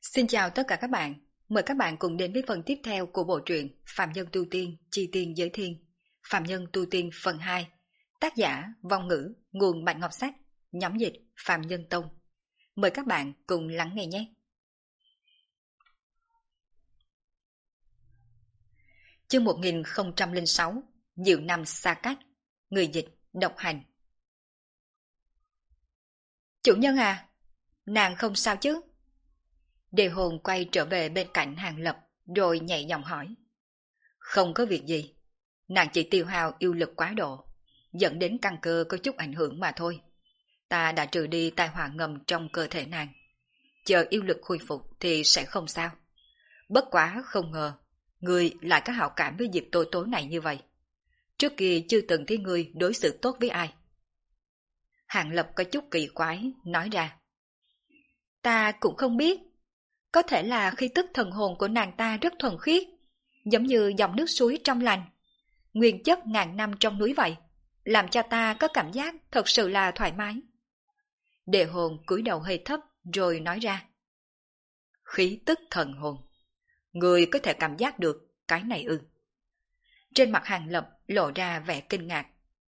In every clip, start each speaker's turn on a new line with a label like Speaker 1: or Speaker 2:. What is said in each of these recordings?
Speaker 1: Xin chào tất cả các bạn. Mời các bạn cùng đến với phần tiếp theo của bộ truyện Phạm Nhân Tu Tiên, Chi Tiên Giới Thiên. Phạm Nhân Tu Tiên phần 2. Tác giả Vong Ngữ, nguồn Bạch Ngọc Sách, nhóm dịch Phạm Nhân Tông. Mời các bạn cùng lắng nghe nhé. Chương 1006. Nhiều năm xa cách. Người dịch độc hành. Chủ nhân à, nàng không sao chứ? Đề hồn quay trở về bên cạnh Hàng Lập, rồi nhẹ giọng hỏi. Không có việc gì, nàng chỉ tiêu hao yêu lực quá độ, dẫn đến căn cơ có chút ảnh hưởng mà thôi. Ta đã trừ đi tai họa ngầm trong cơ thể nàng. Chờ yêu lực khôi phục thì sẽ không sao. Bất quá không ngờ, ngươi lại có hảo cảm với Diệp Tố Tố này như vậy. Trước kia chưa từng thấy ngươi đối xử tốt với ai. Hàng Lập có chút kỳ quái, nói ra. Ta cũng không biết. Có thể là khí tức thần hồn của nàng ta rất thuần khiết, giống như dòng nước suối trong lành, nguyên chất ngàn năm trong núi vậy, làm cho ta có cảm giác thật sự là thoải mái. Đề hồn cúi đầu hơi thấp rồi nói ra. Khí tức thần hồn, người có thể cảm giác được cái này ư? Trên mặt Hàng Lập lộ ra vẻ kinh ngạc.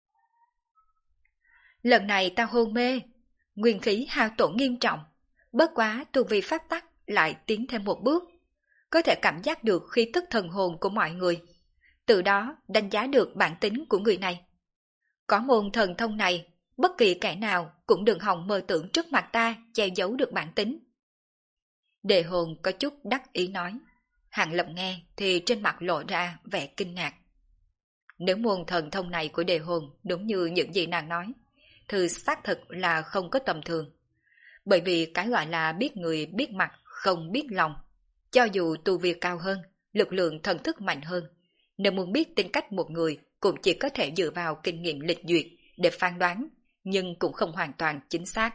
Speaker 1: Lần này ta hôn mê, nguyên khí hao tổn nghiêm trọng, bất quá tu vi phát tắc lại tiến thêm một bước, có thể cảm giác được khí tức thần hồn của mọi người, từ đó đánh giá được bản tính của người này. Có môn thần thông này, bất kỳ kẻ nào cũng đừng hòng mơ tưởng trước mặt ta che giấu được bản tính. Đề hồn có chút đắc ý nói. Hàng Lập nghe thì trên mặt lộ ra vẻ kinh ngạc. Nếu môn thần thông này của đề hồn đúng như những gì nàng nói, thì xác thực là không có tầm thường. Bởi vì cái gọi là biết người biết mặt không biết lòng. Cho dù tu vi cao hơn, lực lượng thần thức mạnh hơn, nếu muốn biết tính cách một người cũng chỉ có thể dựa vào kinh nghiệm lịch duyệt để phán đoán, nhưng cũng không hoàn toàn chính xác.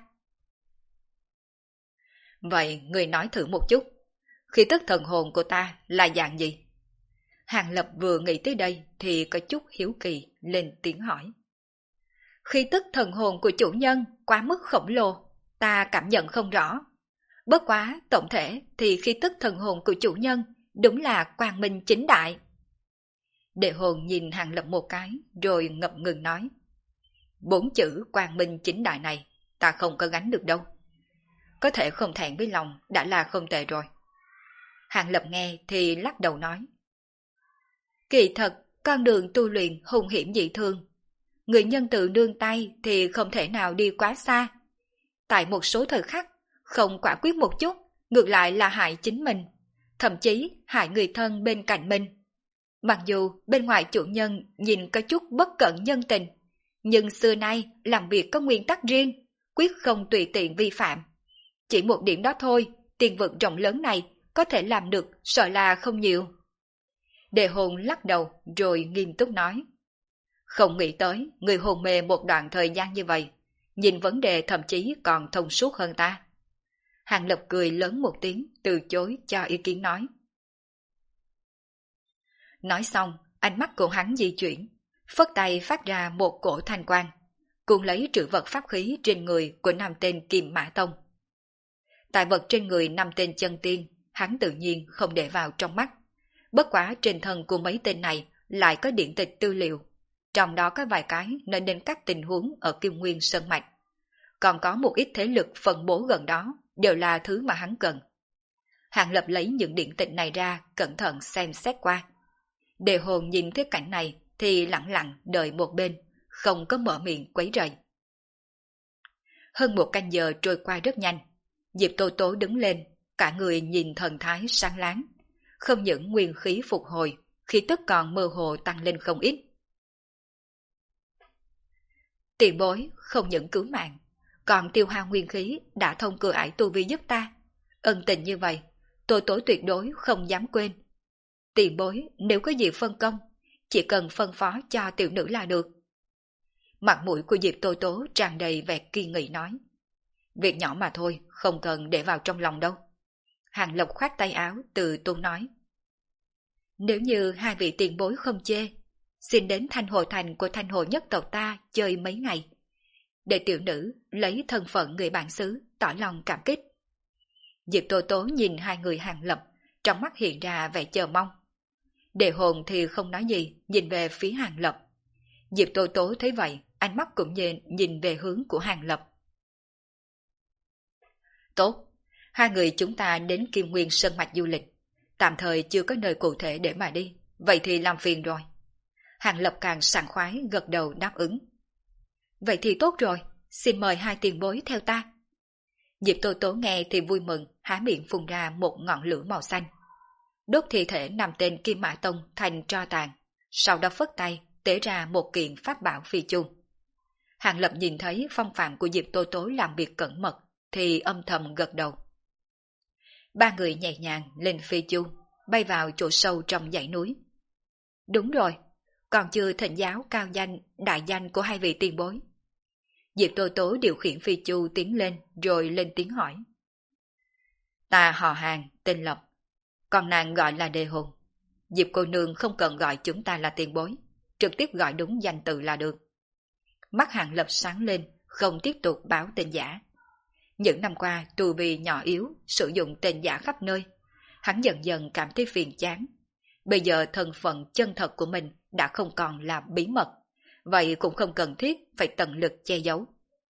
Speaker 1: Vậy người nói thử một chút, khí tức thần hồn của ta là dạng gì? Hàng Lập vừa nghĩ tới đây thì có chút hiếu kỳ lên tiếng hỏi. Khí tức thần hồn của chủ nhân quá mức khổng lồ, ta cảm nhận không rõ. Bất quá tổng thể thì khí tức thần hồn của chủ nhân đúng là quang minh chính đại. Đệ hồn nhìn Hàng Lập một cái rồi ngập ngừng nói. 4 chữ quang minh chính đại này ta không có gánh được đâu. Có thể không thẹn với lòng đã là không tệ rồi. Hàng Lập nghe thì lắc đầu nói. Kỳ thật con đường tu luyện hung hiểm dị thường. Người nhân từ nương tay thì không thể nào đi quá xa. Tại một số thời khắc không quả quyết một chút, ngược lại là hại chính mình, thậm chí hại người thân bên cạnh mình. Mặc dù bên ngoài chủ nhân nhìn có chút bất cẩn nhân tình, nhưng xưa nay làm việc có nguyên tắc riêng, quyết không tùy tiện vi phạm. Chỉ một điểm đó thôi, tiền vực rộng lớn này có thể làm được sợ là không nhiều. Đề hồn lắc đầu rồi nghiêm túc nói. Không nghĩ tới người hồn mê một đoạn thời gian như vậy, nhìn vấn đề thậm chí còn thông suốt hơn ta. Hàng Lập cười lớn một tiếng, từ chối cho ý kiến nói. Nói xong, ánh mắt của hắn di chuyển, phất tay phát ra một cổ thanh quang, cùng lấy trữ vật pháp khí trên người của 5 tên Kim Mã Tông. Tài vật trên người 5 tên chân tiên, hắn tự nhiên không để vào trong mắt. Bất quá trên thân của mấy tên này lại có điển tịch tư liệu, trong đó có vài cái nói đến các tình huống ở Kim Nguyên Sơn Mạch. Còn có một ít thế lực phân bố gần đó, đều là thứ mà hắn cần. Hàng Lập lấy những điển tịch này ra, cẩn thận xem xét qua. Đề hồn nhìn thấy cảnh này thì lặng lặng đợi một bên, không có mở miệng quấy rầy. Hơn một canh giờ trôi qua rất nhanh, Diệp Tố Tố đứng lên, cả người nhìn thần thái sáng láng. Không những nguyên khí phục hồi, khí tức còn mơ hồ tăng lên không ít. Tiền bối không những cứu mạng, còn tiêu hao nguyên khí đã thông cửa ải tu vi giúp ta. Ân tình như vậy, Tố Tố tuyệt đối không dám quên. Tiền bối nếu có gì phân công, chỉ cần phân phó cho tiểu nữ là được. Mặt mũi của Diệp Tố Tố tràn đầy vẻ kỳ nghị nói. Việc nhỏ mà thôi, không cần để vào trong lòng đâu. Hàng Lập khoát tay áo từ tốn nói. Nếu như hai vị tiền bối không chê, xin đến Thanh Hồ Thành của Thanh Hồ nhất tộc ta chơi mấy ngày, để tiểu nữ lấy thân phận người bản xứ tỏ lòng cảm kích. Diệp Tố Tố nhìn hai người Hàng Lập, trong mắt hiện ra vẻ chờ mong. Đề Hồn thì không nói gì, nhìn về phía Hàng Lập. Diệp Tố Tố thấy vậy, ánh mắt cũng nhìn về hướng của Hàng Lập. Tốt, hai người chúng ta đến Kim Nguyên Sơn Mạch du lịch, tạm thời chưa có nơi cụ thể để mà đi, vậy thì làm phiền rồi. Hàng Lập càng sảng khoái gật đầu đáp ứng. Vậy thì tốt rồi, xin mời hai tiền bối theo ta. Diệp Tô Tố nghe thì vui mừng, há miệng phun ra một ngọn lửa màu xanh. Đốt thi thể nằm tên Kim Mã Tông thành tro tàn, sau đó phất tay, tế ra một kiện pháp bảo phi chu. Hàng Lập nhìn thấy phong phạm của Diệp Tô Tố làm việc cẩn mật, thì âm thầm gật đầu. Ba người nhẹ nhàng lên phi chu, bay vào chỗ sâu trong dãy núi. Đúng rồi, còn chưa thịnh giáo cao danh, đại danh của hai vị tiền bối. Diệp Tô Tố điều khiển phi chu tiến lên rồi lên tiếng hỏi. Ta họ Hàng, tên Lập, còn nàng gọi là Đề Hồn. Diệp cô nương không cần gọi chúng ta là tiền bối, trực tiếp gọi đúng danh tự là được. Mắt Hàng Lập sáng lên, không tiếp tục báo tên giả. Những năm qua tu vi nhỏ yếu, sử dụng tên giả khắp nơi, hắn dần dần cảm thấy phiền chán. Bây giờ thân phận chân thật của mình đã không còn là bí mật, vậy cũng không cần thiết phải tận lực che giấu.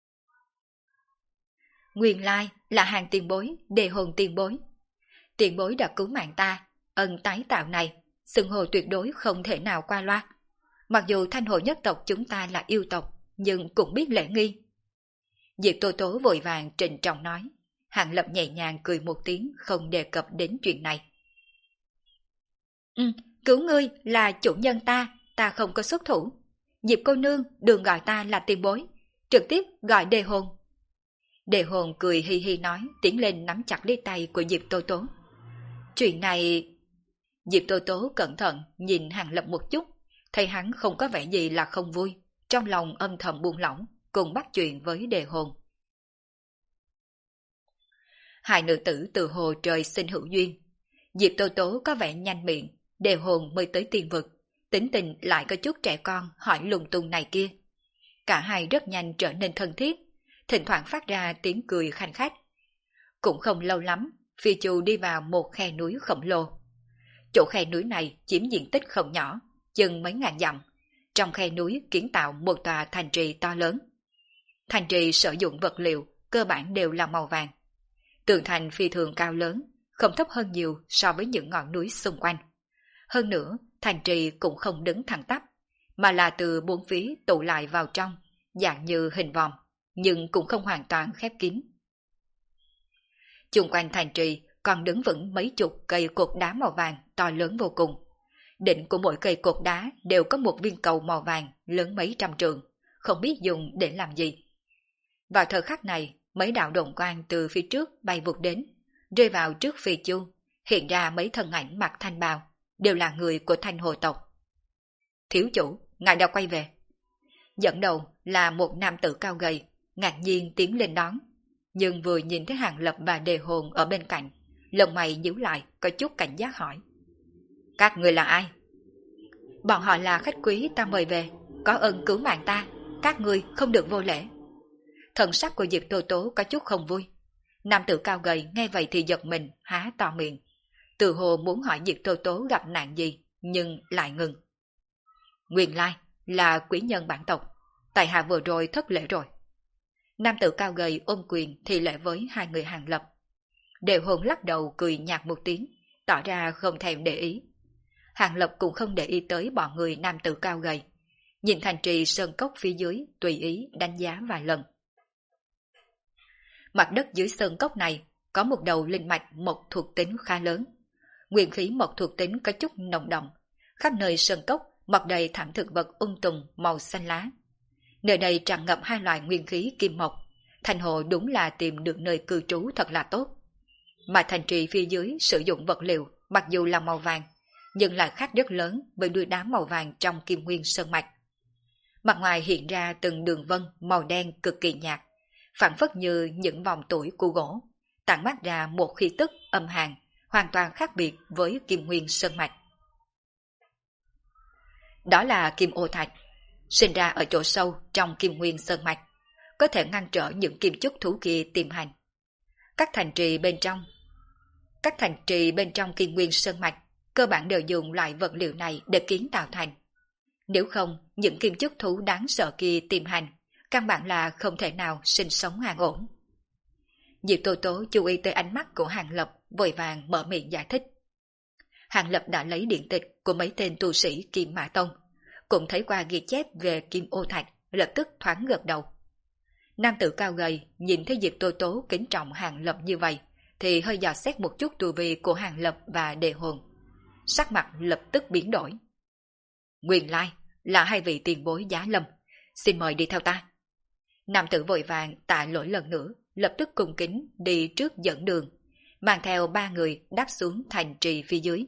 Speaker 1: Nguyên lai là Hàng tiền bối, Đề Hồn tiền bối. Tiền bối đã cứu mạng ta, ân tái tạo này, xưng hô tuyệt đối không thể nào qua loa. Mặc dù Thanh Hồ nhất tộc chúng ta là yêu tộc, nhưng cũng biết lễ nghi. Diệp Tô Tố vội vàng trịnh trọng nói. Hàng Lập nhẹ nhàng cười một tiếng, không đề cập đến chuyện này. Cứu ngươi là chủ nhân ta không có xuất thủ. Diệp cô nương đừng gọi ta là tiền bối, trực tiếp gọi Đề Hồn. Đề Hồn cười hi hi nói, tiến lên nắm chặt lấy tay của Diệp Tô Tố. Chuyện này... Diệp Tô Tố cẩn thận nhìn Hàng Lập một chút, thấy hắn không có vẻ gì là không vui, trong lòng âm thầm buông lỏng, cùng bắt chuyện với Đề Hồn. Hai nữ tử từ hồ trời sinh hữu duyên. Diệp Tô Tố có vẻ nhanh miệng, Đề Hồn mới tới tiên vực, tính tình lại có chút trẻ con hỏi lung tung này kia. Cả hai rất nhanh trở nên thân thiết, thỉnh thoảng phát ra tiếng cười khanh khách. Cũng không lâu lắm, phi chu đi vào một khe núi khổng lồ. Chỗ khe núi này chiếm diện tích không nhỏ, chừng mấy ngàn dặm. Trong khe núi kiến tạo một tòa thành trì to lớn. Thành trì sử dụng vật liệu cơ bản đều là màu vàng. Tường thành phi thường cao lớn, không thấp hơn nhiều so với những ngọn núi xung quanh. Hơn nữa, thành trì cũng không đứng thẳng tắp, mà là từ bốn phía tụ lại vào trong, dạng như hình vòm, nhưng cũng không hoàn toàn khép kín. Chung quanh thành trì còn đứng vững mấy chục cây cột đá màu vàng to lớn vô cùng. Đỉnh của mỗi cây cột đá đều có một viên cầu màu vàng lớn mấy trăm trượng, không biết dùng để làm gì. Vào thời khắc này, mấy đạo độn quang từ phía trước bay vụt đến, rơi vào trước phi chu, hiện ra mấy thân ảnh mặc thanh bào, đều là người của Thanh Hồ tộc. Thiếu chủ, ngài đã quay về. Dẫn đầu là một nam tử cao gầy, ngạc nhiên tiến lên đón, nhưng vừa nhìn thấy Hàng Lập và Đề Hồn ở bên cạnh, lông mày nhíu lại, có chút cảnh giác hỏi. Các người là ai? Bọn họ là khách quý ta mời về, có ơn cứu mạng ta, các người không được vô lễ. Thần sắc của Diệp Tô Tố có chút không vui. Nam tử cao gầy nghe vậy thì giật mình, há to miệng. Từ hồ muốn hỏi Diệp Tô Tố gặp nạn gì, nhưng lại ngừng. Nguyên lai là quý nhân bản tộc, tại hạ vừa rồi thất lễ rồi. Nam tử cao gầy ôm quyền thì lễ với hai người Hàng Lập. Đề Hồn lắc đầu cười nhạt một tiếng, tỏ ra không thèm để ý. Hàng Lập cũng không để ý tới bọn người nam tử cao gầy. Nhìn thành trì sơn cốc phía dưới, tùy ý đánh giá vài lần. Mặt đất dưới sơn cốc này có một đầu linh mạch mộc thuộc tính khá lớn. Nguyên khí mộc thuộc tính có chút nồng đậm. Khắp nơi sơn cốc mọc đầy thảm thực vật tùng màu xanh lá. Nơi đây tràn ngập hai loại nguyên khí kim mộc. Thành hồ đúng là tìm được nơi cư trú thật là tốt. Mà thành trì phía dưới sử dụng vật liệu mặc dù là màu vàng, nhưng lại khác rất lớn với đuôi đá màu vàng trong Kim Nguyên Sơn Mạch. Mặt ngoài hiện ra từng đường vân màu đen cực kỳ nhạt, phản phất như những vòng tuổi của gỗ, tản mát ra một khí tức âm hàn, hoàn toàn khác biệt với Kim Nguyên Sơn Mạch. Đó là kim ô thạch, sinh ra ở chỗ sâu trong Kim Nguyên Sơn Mạch, có thể ngăn trở những kim chúc thú kia tiềm hành. Các thành trì bên trong Các thành trì bên trong Kim Nguyên Sơn Mạch cơ bản đều dùng loại vật liệu này để kiến tạo thành. Nếu không, những kim chúc thú đáng sợ kia tìm hành, căn bản là không thể nào sinh sống an ổn. Diệp Tô Tố chú ý tới ánh mắt của Hàng Lập, vội vàng mở miệng giải thích. Hàng Lập đã lấy điện tịch của mấy tên tu sĩ Kim Mã Tông, cũng thấy qua ghi chép về Kim Ô Thạch, lập tức thoáng gật đầu. Nam tử cao gầy nhìn thấy Diệp Tô Tố kính trọng Hàng Lập như vậy, thì hơi dò xét một chút tu vi của Hàng Lập và Đề Hồn. Sắc mặt lập tức biến đổi. Nguyên lai là hai vị tiền bối Giá Lâm, xin mời đi theo ta. Nam tử vội vàng tạ lỗi lần nữa, lập tức cung kính đi trước dẫn đường, mang theo 3 người đáp xuống thành trì phía dưới.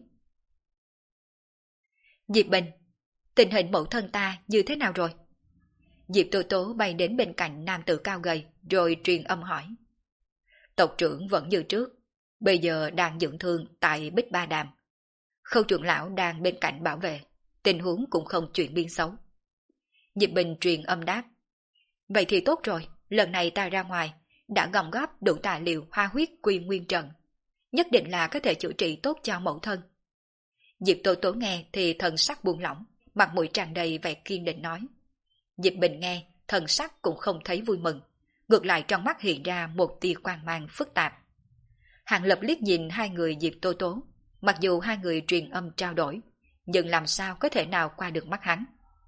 Speaker 1: Diệp Bình, tình hình mẫu thân ta như thế nào rồi? Diệp Tô Tố bay đến bên cạnh nam tử cao gầy, rồi truyền âm hỏi. Tộc trưởng vẫn như trước, bây giờ đang dưỡng thương tại Bích Ba Đàm. Khâu trưởng lão đang bên cạnh bảo vệ, tình huống cũng không chuyển biến xấu. Diệp Bình truyền âm đáp. Vậy thì tốt rồi, lần này ta ra ngoài, đã gom góp đủ tài liệu hoa huyết quy nguyên trận. Nhất định là có thể chữa trị tốt cho mẫu thân. Diệp Tô Tố nghe thì thần sắc buông lỏng, mặt mũi tràn đầy vẻ kiên định nói. Diệp Bình nghe, thần sắc cũng không thấy vui mừng, ngược lại trong mắt hiện ra một tia quang mang phức tạp. Hàng Lập liếc nhìn hai người Diệp Tô Tố, mặc dù hai người truyền âm trao đổi, nhưng làm sao có thể nào qua được mắt hắn.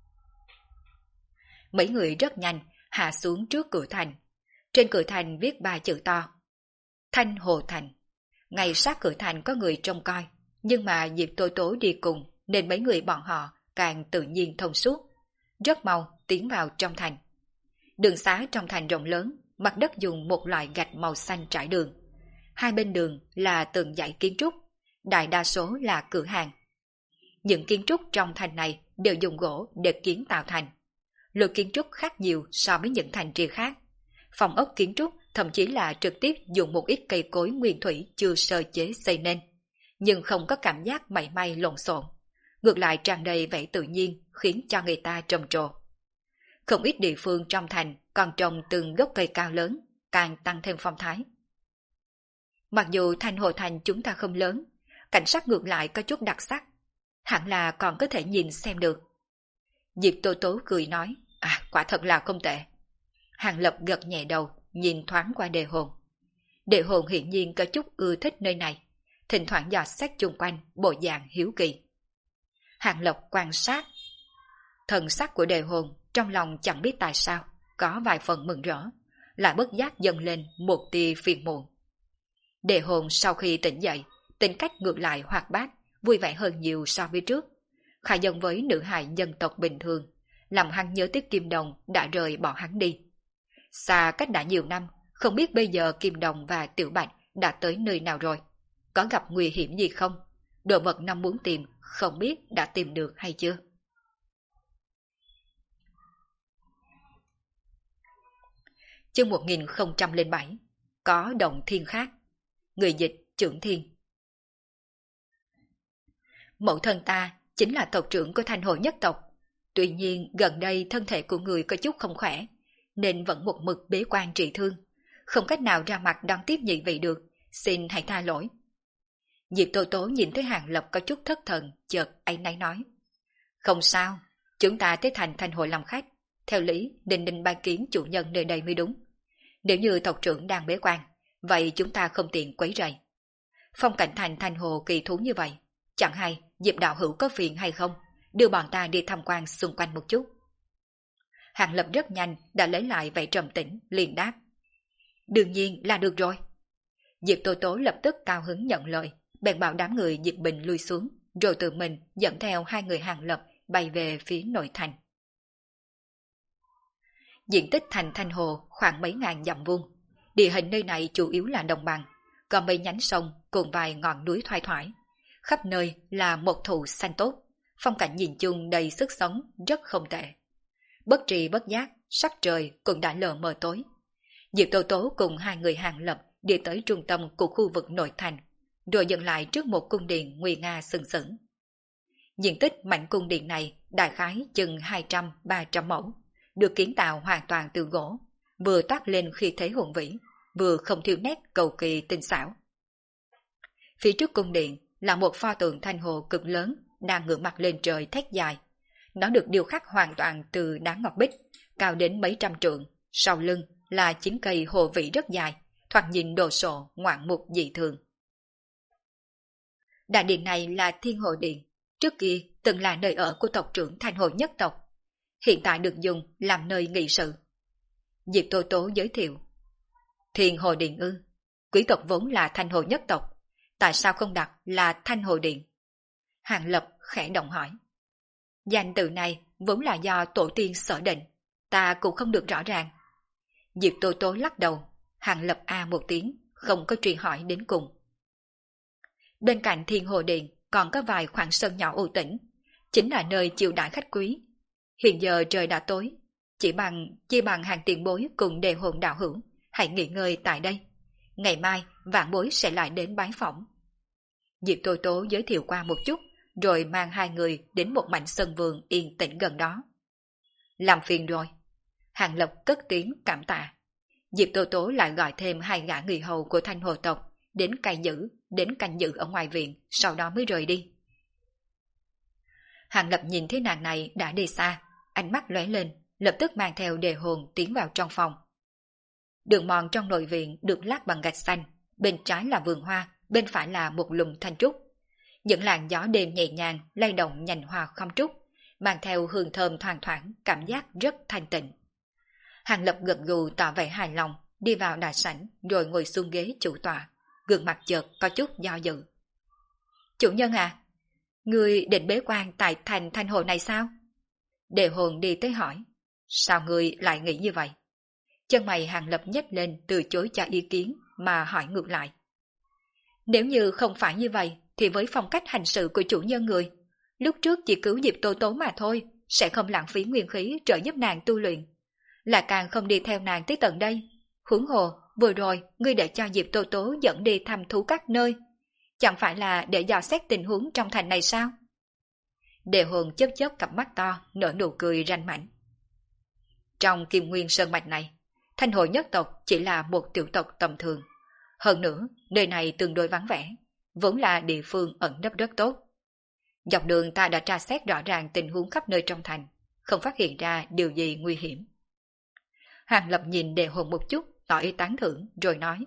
Speaker 1: Mấy người rất nhanh hạ xuống trước cửa thành. Trên cửa thành viết 3 chữ to. Thanh Hồ Thành. Ngay sát cửa thành có người trông coi, nhưng mà Diệp Tô Tố đi cùng nên mấy người bọn họ càng tự nhiên thông suốt. Rất mau tiến vào trong thành. Đường xá trong thành rộng lớn, mặt đất dùng một loại gạch màu xanh trải đường. Hai bên đường là từng dãy kiến trúc, đại đa số là cửa hàng. Những kiến trúc trong thành này đều dùng gỗ để kiến tạo thành. Lối kiến trúc khác nhiều so với những thành trì khác. Phòng ốc kiến trúc thậm chí là trực tiếp dùng một ít cây cối nguyên thủy chưa sơ chế xây nên, nhưng không có cảm giác mảy may lộn xộn, ngược lại tràn đầy vẻ tự nhiên khiến cho người ta trầm trồ. Không ít địa phương trong thành còn trồng từng gốc cây cao lớn, càng tăng thêm phong thái. Mặc dù Thanh Hồ Thành chúng ta không lớn, cảnh sắc ngược lại có chút đặc sắc, hẳn là còn có thể nhìn xem được. Diệp Tô Tố cười nói, quả thật là không tệ. Hàng Lập gật nhẹ đầu, nhìn thoáng qua Đề Hồn. Đề Hồn hiển nhiên có chút ưa thích nơi này, thỉnh thoảng dò xét chung quanh, bộ dạng hiếu kỳ. Hàng Lập quan sát thần sắc của Đề Hồn, trong lòng chẳng biết tại sao có vài phần mừng rỡ, lại bất giác dâng lên một tia phiền muộn. Đề Hồn sau khi tỉnh dậy, tính cách ngược lại hoạt bát, vui vẻ hơn nhiều so với trước, khá giống với nữ hài nhân tộc bình thường, làm hắn nhớ tiếc Kim Đồng đã rời bỏ hắn đi. Xa cách đã nhiều năm, không biết bây giờ Kim Đồng và Tiểu Bạch đã tới nơi nào rồi, có gặp nguy hiểm gì không? Đồ vật năm muốn tìm, không biết đã tìm được hay chưa? Chương 1007. Có động thiên khác. Người dịch Trưởng Thiên. Mẫu thân ta chính là tộc trưởng của Thanh Hồ nhất tộc. Tuy nhiên gần đây thân thể của người có chút không khỏe, nên vẫn một mực bế quan trị thương, không cách nào ra mặt đón tiếp nhị vị được, xin hãy tha lỗi. Diệp Tô Tố nhìn thấy Hàng Lập có chút thất thần, chợt áy náy nói. Không sao, chúng ta tới thành Thanh Hồ làm khách, theo lý định ban kiến chủ nhân nơi đây mới đúng. Nếu như tộc trưởng đang bế quan, vậy chúng ta không tiện quấy rầy. Phong cảnh thành Thanh Hồ kỳ thú như vậy, chẳng hay Diệp đạo hữu có phiền hay không, đưa bọn ta đi tham quan xung quanh một chút. Hàng Lập rất nhanh đã lấy lại vẻ trầm tĩnh, liền đáp. Đương nhiên là được rồi. Diệp Tô Tố lập tức cao hứng nhận lời, bèn bảo đám người Diệp Bình lui xuống, rồi tự mình dẫn theo hai người Hàng Lập bay về phía nội thành. Diện tích thành Thanh Hồ khoảng mấy ngàn dặm vuông, địa hình nơi này chủ yếu là đồng bằng, có mấy nhánh sông cùng vài ngọn núi thoai thoải, khắp nơi là một thụ xanh tốt, phong cảnh nhìn chung đầy sức sống, rất không tệ. Bất tri bất giác, sắc trời cũng đã lờ mờ tối. Diệp Tô Tố cùng hai người Hàng Lập đi tới trung tâm của khu vực nội thành, rồi dừng lại trước một cung điện nguy nga sừng sững. Diện tích mảnh cung điện này đại khái chừng 200-300 mẫu, được kiến tạo hoàn toàn từ gỗ, vừa toát lên khí thế hùng vĩ, vừa không thiếu nét cầu kỳ tinh xảo. Phía trước cung điện là một pho tượng thanh hồ cực lớn đang ngửa mặt lên trời thét dài. Nó được điêu khắc hoàn toàn từ đá ngọc bích, cao đến mấy trăm trượng. Sau lưng là 9 cây hồ vĩ rất dài, thoạt nhìn đồ sộ, ngoạn mục dị thường. Đại điện này là Thiên Hồ Điện, trước kia từng là nơi ở của tộc trưởng Thanh Hồ nhất tộc, hiện tại được dùng làm nơi nghị sự. Diệp Tô Tố giới thiệu. Thiên Hồ Điện ư? Quý tộc vốn là Thanh Hồ nhất tộc, tại sao không đặt là Thanh Hồ Điện? Hàng Lập khẽ động hỏi. Danh từ này vốn là do tổ tiên sở định, ta cũng không được rõ ràng. Diệp Tô Tố lắc đầu, Hàng Lập một tiếng, không có truy hỏi đến cùng. Bên cạnh Thiên Hồ Điện còn có vài khoảng sân nhỏ u tĩnh, chính là nơi chiêu đãi khách quý. Hiện giờ trời đã tối, chỉ bằng hàng tiền bối cùng đề hồn đạo hữu, hãy nghỉ ngơi tại đây. Ngày mai vạn bối sẽ lại đến bái phỏng. Diệp Tô Tố giới thiệu qua một chút, rồi mang hai người đến một mảnh sân vườn yên tĩnh gần đó. Làm phiền rồi. Hàng Lập cất tiếng cảm tạ. Diệp Tô Tố lại gọi thêm 2 gã người hầu của Thanh Hồ tộc đến canh giữ ở ngoài viện, sau đó mới rời đi. Hàng Lập nhìn thấy nàng này đã đi xa, ánh mắt lóe lên, lập tức mang theo đề hồn tiến vào trong phòng. Đường mòn trong nội viện được lát bằng gạch xanh, bên trái là vườn hoa, bên phải là một lùm thanh trúc. Những làn gió đêm nhẹ nhàng lay động nhành hoa không trúc, mang theo hương thơm thoang thoảng, cảm giác rất thanh tịnh. Hàng Lập gật gù tỏ vẻ hài lòng, đi vào đại sảnh rồi ngồi xuống ghế chủ tọa, gương mặt chợt có chút do dự. Chủ nhân à, ngươi định bế quan tại thành Thanh Hồ này sao? Đề hồn đi tới hỏi. Sao ngươi lại nghĩ như vậy? Chân mày Hàng Lập nhếch lên từ chối cho ý kiến mà hỏi ngược lại. Nếu như không phải như vậy thì với phong cách hành sự của chủ nhân người, lúc trước chỉ cứu Diệp Tô Tố mà thôi, sẽ không lãng phí nguyên khí trợ giúp nàng tu luyện, là càng không đi theo nàng tới tận đây. Huống hồ vừa rồi ngươi để cho Diệp Tô Tố dẫn đi thăm thú các nơi, chẳng phải là để dò xét tình huống trong thành này sao? Đề hồn chớp chớp cặp mắt to, nở nụ cười ranh mãnh. Trong Kim Nguyên Sơn Mạch này, Thanh Hồ nhất tộc chỉ là một tiểu tộc tầm thường. Hơn nữa, nơi này tương đối vắng vẻ, vốn là địa phương ẩn nấp rất tốt. Dọc đường ta đã tra xét rõ ràng tình huống khắp nơi trong thành, không phát hiện ra điều gì nguy hiểm. Hàng Lập nhìn đề hồn một chút, tỏ ý tán thưởng, rồi nói.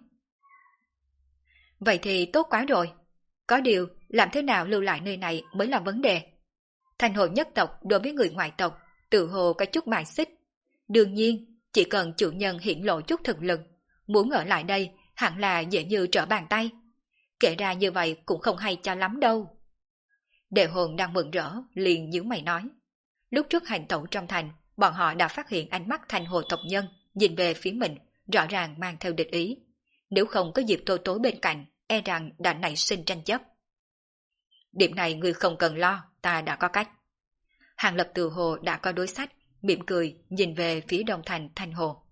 Speaker 1: Vậy thì tốt quá rồi. Có điều, làm thế nào lưu lại nơi này mới là vấn đề. Thanh Hồ nhất tộc đối với người ngoại tộc, tự hồ có chút bài xích. Đương nhiên, chỉ cần chủ nhân hiển lộ chút thực lực, muốn ở lại đây hẳn là dễ như trở bàn tay. Kể ra như vậy cũng không hay cho lắm đâu. Đề hồn đang mừng rỡ, liền nhíu mày nói. Lúc trước hành tẩu trong thành, bọn họ đã phát hiện ánh mắt Thanh Hồ tộc nhân nhìn về phía mình, rõ ràng mang theo địch ý. Nếu không có Diệp Tô Tố bên cạnh, e rằng đã nảy sinh tranh chấp. Điểm này ngươi không cần lo, ta đã có cách. Hàng Lập từ hồ đã có đối sách, mỉm cười nhìn về phía đông thành Thanh Hồ.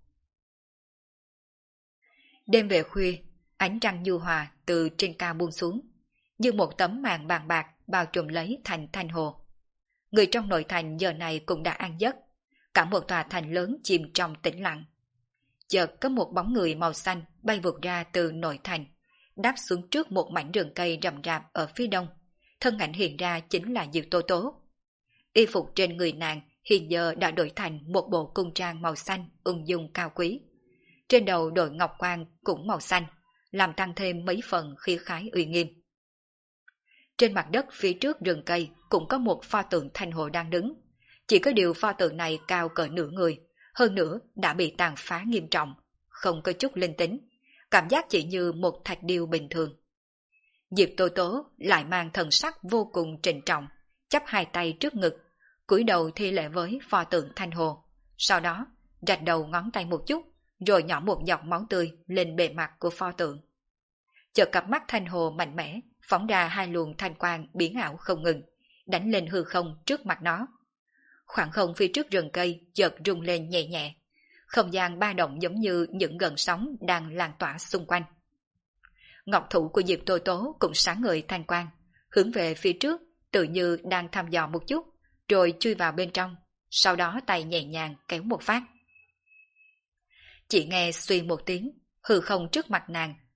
Speaker 1: Đêm về khuya, ánh trăng nhu hòa từ trên cao buông xuống, như một tấm màn vàng bạc bao trùm lấy thành Thanh Hồ. Người trong nội thành giờ này cũng đã an giấc, cả một tòa thành lớn chìm trong tĩnh lặng. Chợt có một bóng người màu xanh bay vụt ra từ nội thành, đáp xuống trước một mảnh rừng cây rậm rạp ở phía đông. Thân ảnh hiện ra chính là Diệp Tô Tố. Y phục trên người nàng hiện giờ đã đổi thành một bộ cung trang màu xanh ung dung cao quý. Trên đầu đội ngọc quan cũng màu xanh, làm tăng thêm mấy phần khí khái uy nghiêm. Trên mặt đất phía trước rừng cây cũng có một pho tượng Thanh Hồ đang đứng. Chỉ có điều pho tượng này cao cỡ nửa người, hơn nữa đã bị tàn phá nghiêm trọng, không có chút linh tính, cảm giác chỉ như một thạch điêu bình thường. Diệp Tô Tố lại mang thần sắc vô cùng trịnh trọng, chắp hai tay trước ngực, cúi đầu thi lễ với pho tượng Thanh Hồ, sau đó rạch đầu ngón tay một chút, rồi nhỏ một giọt máu tươi lên bề mặt của pho tượng. Chợt cặp mắt Thanh Hồ mạnh mẽ, phóng ra hai luồng thanh quang biến ảo không ngừng, đánh lên hư không trước mặt nó. Khoảng không phía trước rừng cây chợt rung lên nhẹ nhẹ, không gian ba động giống như những gợn sóng đang lan tỏa xung quanh. Ngọc thủ của Diệp Tô Tố cũng sáng ngời thanh quang, hướng về phía trước, tự như đang thăm dò một chút, rồi chui vào bên trong, sau đó tay nhẹ nhàng kéo một phát. Chỉ nghe suy một tiếng, hư không trước mặt nàng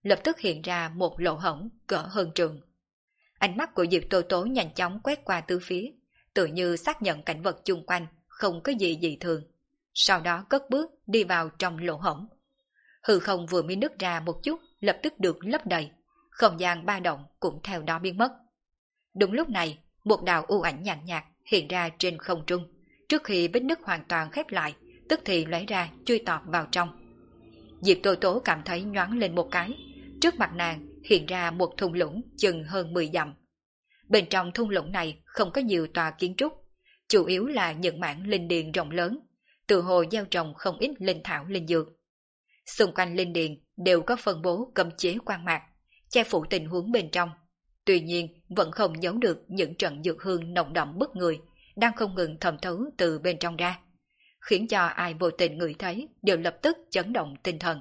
Speaker 1: lập tức hiện ra một lỗ hổng cỡ hơn trường. Ánh mắt của Diệp Tố Tố nhanh chóng quét qua tứ phía, tự như xác nhận cảnh vật chung quanh không có gì dị thường. Sau đó cất bước đi vào trong lỗ hổng. Hư không vừa mới nứt ra một chút, lập tức được lấp đầy, không gian ba động cũng theo đó biến mất. Đúng lúc này, một đạo u ảnh nhàn nhạt hiện ra trên không trung, trước khi vết nứt hoàn toàn khép lại, tức thì lóe ra chui tọt vào trong. Diệp Tố Tố cảm thấy nhoáng lên một cái, trước mặt nàng hiện ra một thung lũng chừng hơn 10 dặm. Bên trong thung lũng này không có nhiều tòa kiến trúc, chủ yếu là những mảng linh điền rộng lớn, tự hồ gieo trồng không ít linh thảo linh dược. Xung quanh linh điền đều có phân bố cấm chế quan mạc, che phủ tình huống bên trong. Tuy nhiên vẫn không giấu được những trận dược hương nồng đậm bức người đang không ngừng thẩm thấu từ bên trong ra, khiến cho ai vô tình ngửi thấy đều lập tức chấn động tinh thần.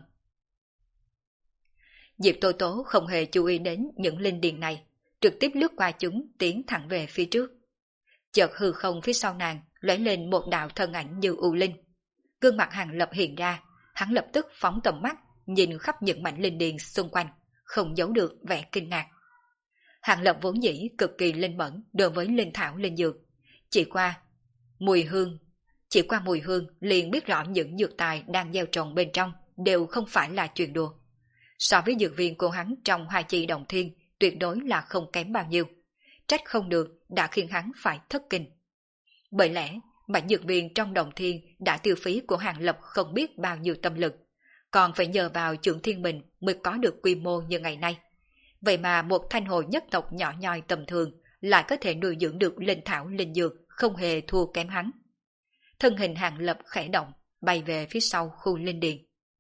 Speaker 1: Diệp Tố Tố không hề chú ý đến những linh điền này, trực tiếp lướt qua chúng tiến thẳng về phía trước. Chợt hư không phía sau nàng lóe lên một đạo thân ảnh như u linh. Gương mặt Hàng Lập hiện ra, hắn lập tức phóng tầm mắt nhìn khắp những mảnh linh điền xung quanh, không giấu được vẻ kinh ngạc. Hàng Lập vốn dĩ cực kỳ linh mẫn đối với linh thảo linh dược, chỉ qua mùi hương liền biết rõ những dược tài đang gieo trồng bên trong đều không phải là chuyện đùa. So với dược viên của hắn trong Hoa Chi Động Thiên tuyệt đối là không kém bao nhiêu, trách không được đã khiến hắn phải thất kinh. Bởi lẽ mảnh dược viên trong Động Thiên đã tiêu phí của Hàng Lập không biết bao nhiêu tâm lực, còn phải nhờ vào Trưởng Thiên mình mới có được quy mô như ngày nay. Vậy mà một thanh hồ nhất tộc nhỏ nhoi tầm thường lại có thể nuôi dưỡng được linh thảo linh dược không hề thua kém hắn. Thân hình Hàng Lập khẽ động, bay về phía sau khu linh điền.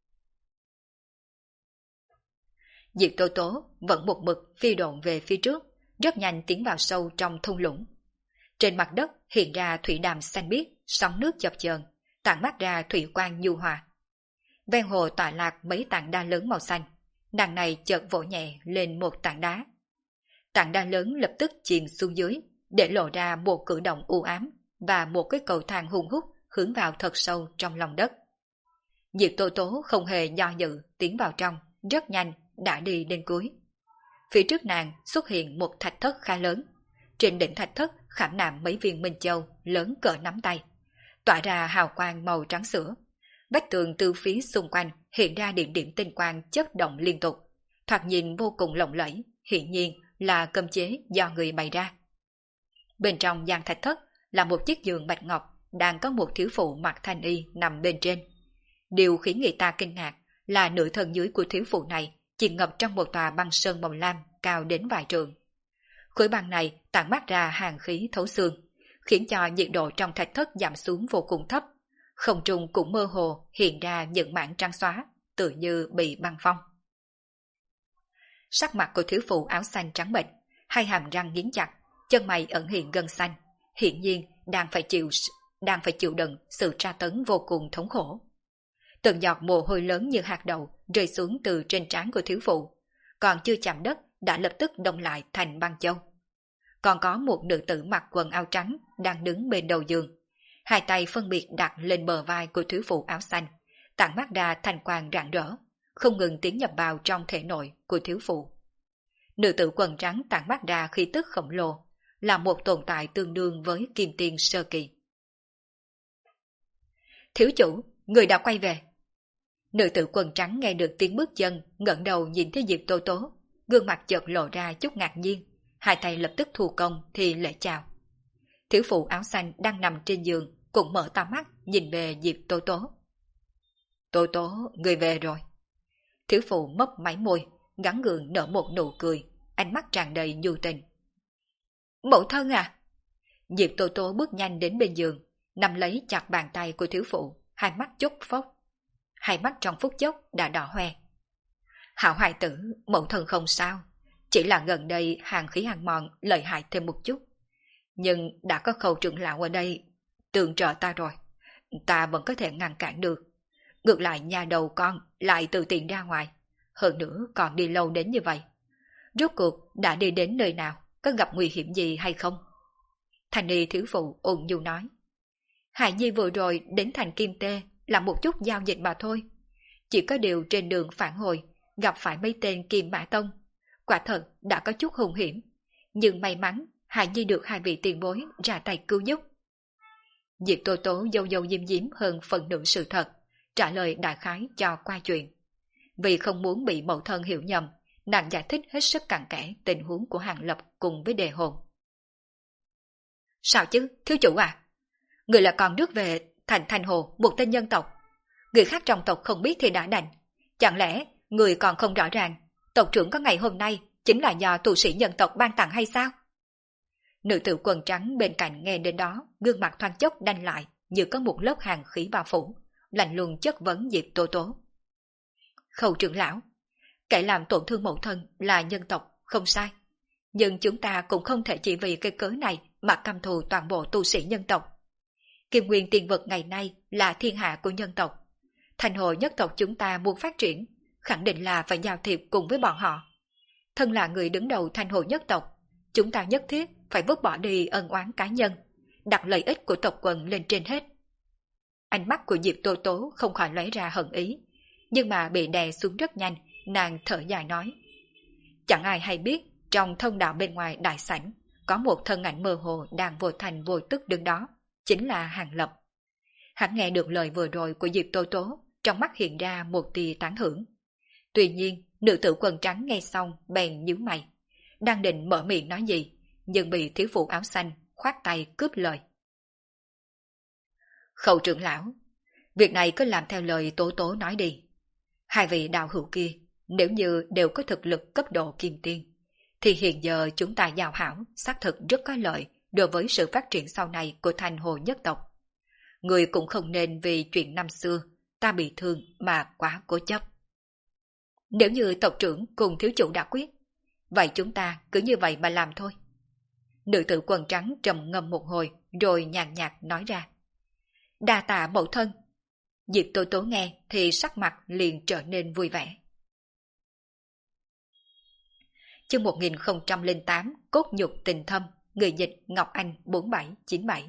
Speaker 1: Diệp Tố Tố vẫn một mực phi độn về phía trước, rất nhanh tiến vào sâu trong thung lũng. Trên mặt đất hiện ra thủy đàm xanh biếc, sóng nước chập chờn, tản mát ra thủy quang nhu hòa. Ven hồ tọa lạc mấy tảng đá lớn màu xanh, đằng này chợt vỗ nhẹ lên một tảng đá. Tảng đá lớn lập tức chìm xuống dưới, để lộ ra một cử động u ám và một cái cầu thang hung hút hướng vào thật sâu trong lòng đất. Diệp Tố Tố không hề do dự tiến vào trong, rất nhanh đã đi đến cuối. Phía trước nàng xuất hiện một thạch thất khá lớn. Trên đỉnh thạch thất khảm nạm mấy viên minh châu lớn cỡ nắm tay, tỏa ra hào quang màu trắng sữa. Vách tường từ phía xung quanh hiện ra điểm điểm tinh quang chớp động liên tục, thoạt nhìn vô cùng lộng lẫy, hiển nhiên là cấm chế do người bày ra. Bên trong gian thạch thất là một chiếc giường bạch ngọc, đang có một thiếu phụ mặc thanh y nằm bên trên. Điều khiến người ta kinh ngạc là nửa thân dưới của thiếu phụ này chỉ ngập trong một tòa băng sơn màu lam cao đến vài trượng. Khối băng này tản mát ra hàn khí thấu xương, khiến cho nhiệt độ trong thạch thất giảm xuống vô cùng thấp. Không trung cũng mơ hồ hiện ra những mảng trắng xóa, tự như bị băng phong. Sắc mặt của thiếu phụ áo xanh trắng bệch, hai hàm răng nghiến chặt, chân mày ẩn hiện gân xanh, hiển nhiên đang phải chịu đựng sự tra tấn vô cùng thống khổ. Từng giọt mồ hôi lớn như hạt đậu rơi xuống từ trên trán của thiếu phụ, còn chưa chạm đất đã lập tức đông lại thành băng châu. Còn có một nữ tử mặc quần áo trắng đang đứng bên đầu giường, hai tay phân biệt đặt lên bờ vai của thiếu phụ áo xanh, tản mát ra thanh quang rạng rỡ, không ngừng tiến nhập vào trong thể nội của thiếu phụ. Nữ tử quần trắng tản mát ra khí tức khổng lồ, là một tồn tại tương đương với kim tiên sơ kỳ. Thiếu chủ, người đã quay về. Nữ tử quần trắng nghe được tiếng bước chân, ngẩng đầu nhìn thấy Diệp Tố Tố, gương mặt chợt lộ ra chút ngạc nhiên, hai tay lập tức thu công thì lễ chào. Thiếu phụ áo xanh đang nằm trên giường cũng mở to mắt nhìn về Diệp Tố Tố. Tố Tố, người về rồi. Thiếu phụ mấp máy môi, gắn gượng nở một nụ cười, ánh mắt tràn đầy nhu tình. Mẫu thân à? Diệp Tố Tố bước nhanh đến bên giường, nắm lấy chặt bàn tay của thiếu phụ, hai mắt chốc phốc. Hai mắt trong phút chốc đã đỏ hoe. Hảo hài tử, mẫu thân không sao, chỉ là gần đây hàng khí hàng mòn lợi hại thêm một chút. Nhưng đã có Khâu trưởng lão ở đây tương trợ ta rồi, ta vẫn có thể ngăn cản được. Ngược lại nhà đầu con lại tự tiện ra ngoài, hơn nữa còn đi lâu đến như vậy. Rốt cuộc đã đi đến nơi nào, có gặp nguy hiểm gì hay không? Thành y thiếu phụ ôn nhu nói. Hải Nhi vừa rồi đến thành Kim Tê là một chút giao dịch mà thôi. Chỉ có điều trên đường phản hồi, gặp phải mấy tên Kim Mã Tông. Quả thật đã có chút hung hiểm, nhưng may mắn Hạ Nhi được hai vị tiền bối ra tay cứu giúp. Diệp Tô Tố dâu dâu diêm diếm hơn phần nửa sự thật, trả lời đại khái cho qua chuyện. Vì không muốn bị mẫu thân hiểu nhầm, nàng giải thích hết sức cặn kẽ tình huống của Hàng Lập cùng với đề hồn. Sao chứ, thiếu chủ à? Người là còn rước về thành Thanh Hồ một tên nhân tộc. Người khác trong tộc không biết thì đã đành. Chẳng lẽ người còn không rõ ràng tộc trưởng có ngày hôm nay chính là do tu sĩ nhân tộc ban tặng hay sao? Nữ tử quần trắng bên cạnh nghe đến đó, gương mặt thoáng chốc đanh lại như có một lớp hàn khí bao phủ, lạnh lùng chất vấn Diệp Tô Tố. Khâu trưởng lão, kẻ làm tổn thương mẫu thân là nhân tộc, không sai. Nhưng chúng ta cũng không thể chỉ vì cái cớ này mà căm thù toàn bộ tu sĩ nhân tộc. Kim Nguyên tiên vật ngày nay là thiên hạ của nhân tộc. Thành hội nhất tộc chúng ta muốn phát triển, khẳng định là phải giao thiệp cùng với bọn họ. Thân là người đứng đầu thành hội nhất tộc, chúng ta nhất thiết phải vứt bỏ đi ân oán cá nhân, đặt lợi ích của tộc quần lên trên hết. Ánh mắt của Diệp Tô Tố không khỏi lóe ra hận ý, nhưng mà bị đè xuống rất nhanh, nàng thở dài nói. Chẳng ai hay biết, trong thông đạo bên ngoài đại sảnh, có một thân ảnh mơ hồ đang vô thành vô tức đứng đó, chính là Hàng Lập. Hắn nghe được lời vừa rồi của Diệp Tô Tố, trong mắt hiện ra một tia tán thưởng. Tuy nhiên, nữ tử quần trắng nghe xong bèn nhíu mày, đang định mở miệng nói gì, nhưng bị thiếu phụ áo xanh khoát tay cướp lời. Khâu trưởng lão, việc này cứ làm theo lời Tố Tố nói đi. Hai vị đạo hữu kia, nếu như đều có thực lực cấp độ kim tiên, thì hiện giờ chúng ta giao hảo xác thực rất có lợi đối với sự phát triển sau này của thành hồ nhất tộc. Người cũng không nên vì chuyện năm xưa ta bị thương mà quá cố chấp. Nếu như tộc trưởng cùng thiếu chủ đã quyết, vậy chúng ta cứ như vậy mà làm thôi. Nữ tử quần trắng trầm ngâm một hồi rồi nhàn nhạt nói ra. Đa tạ mẫu thân. Diệp Tô Tố nghe thì sắc mặt liền trở nên vui vẻ. Chương 1008 Cốt nhục tình thâm, người dịch Ngọc Anh 4797.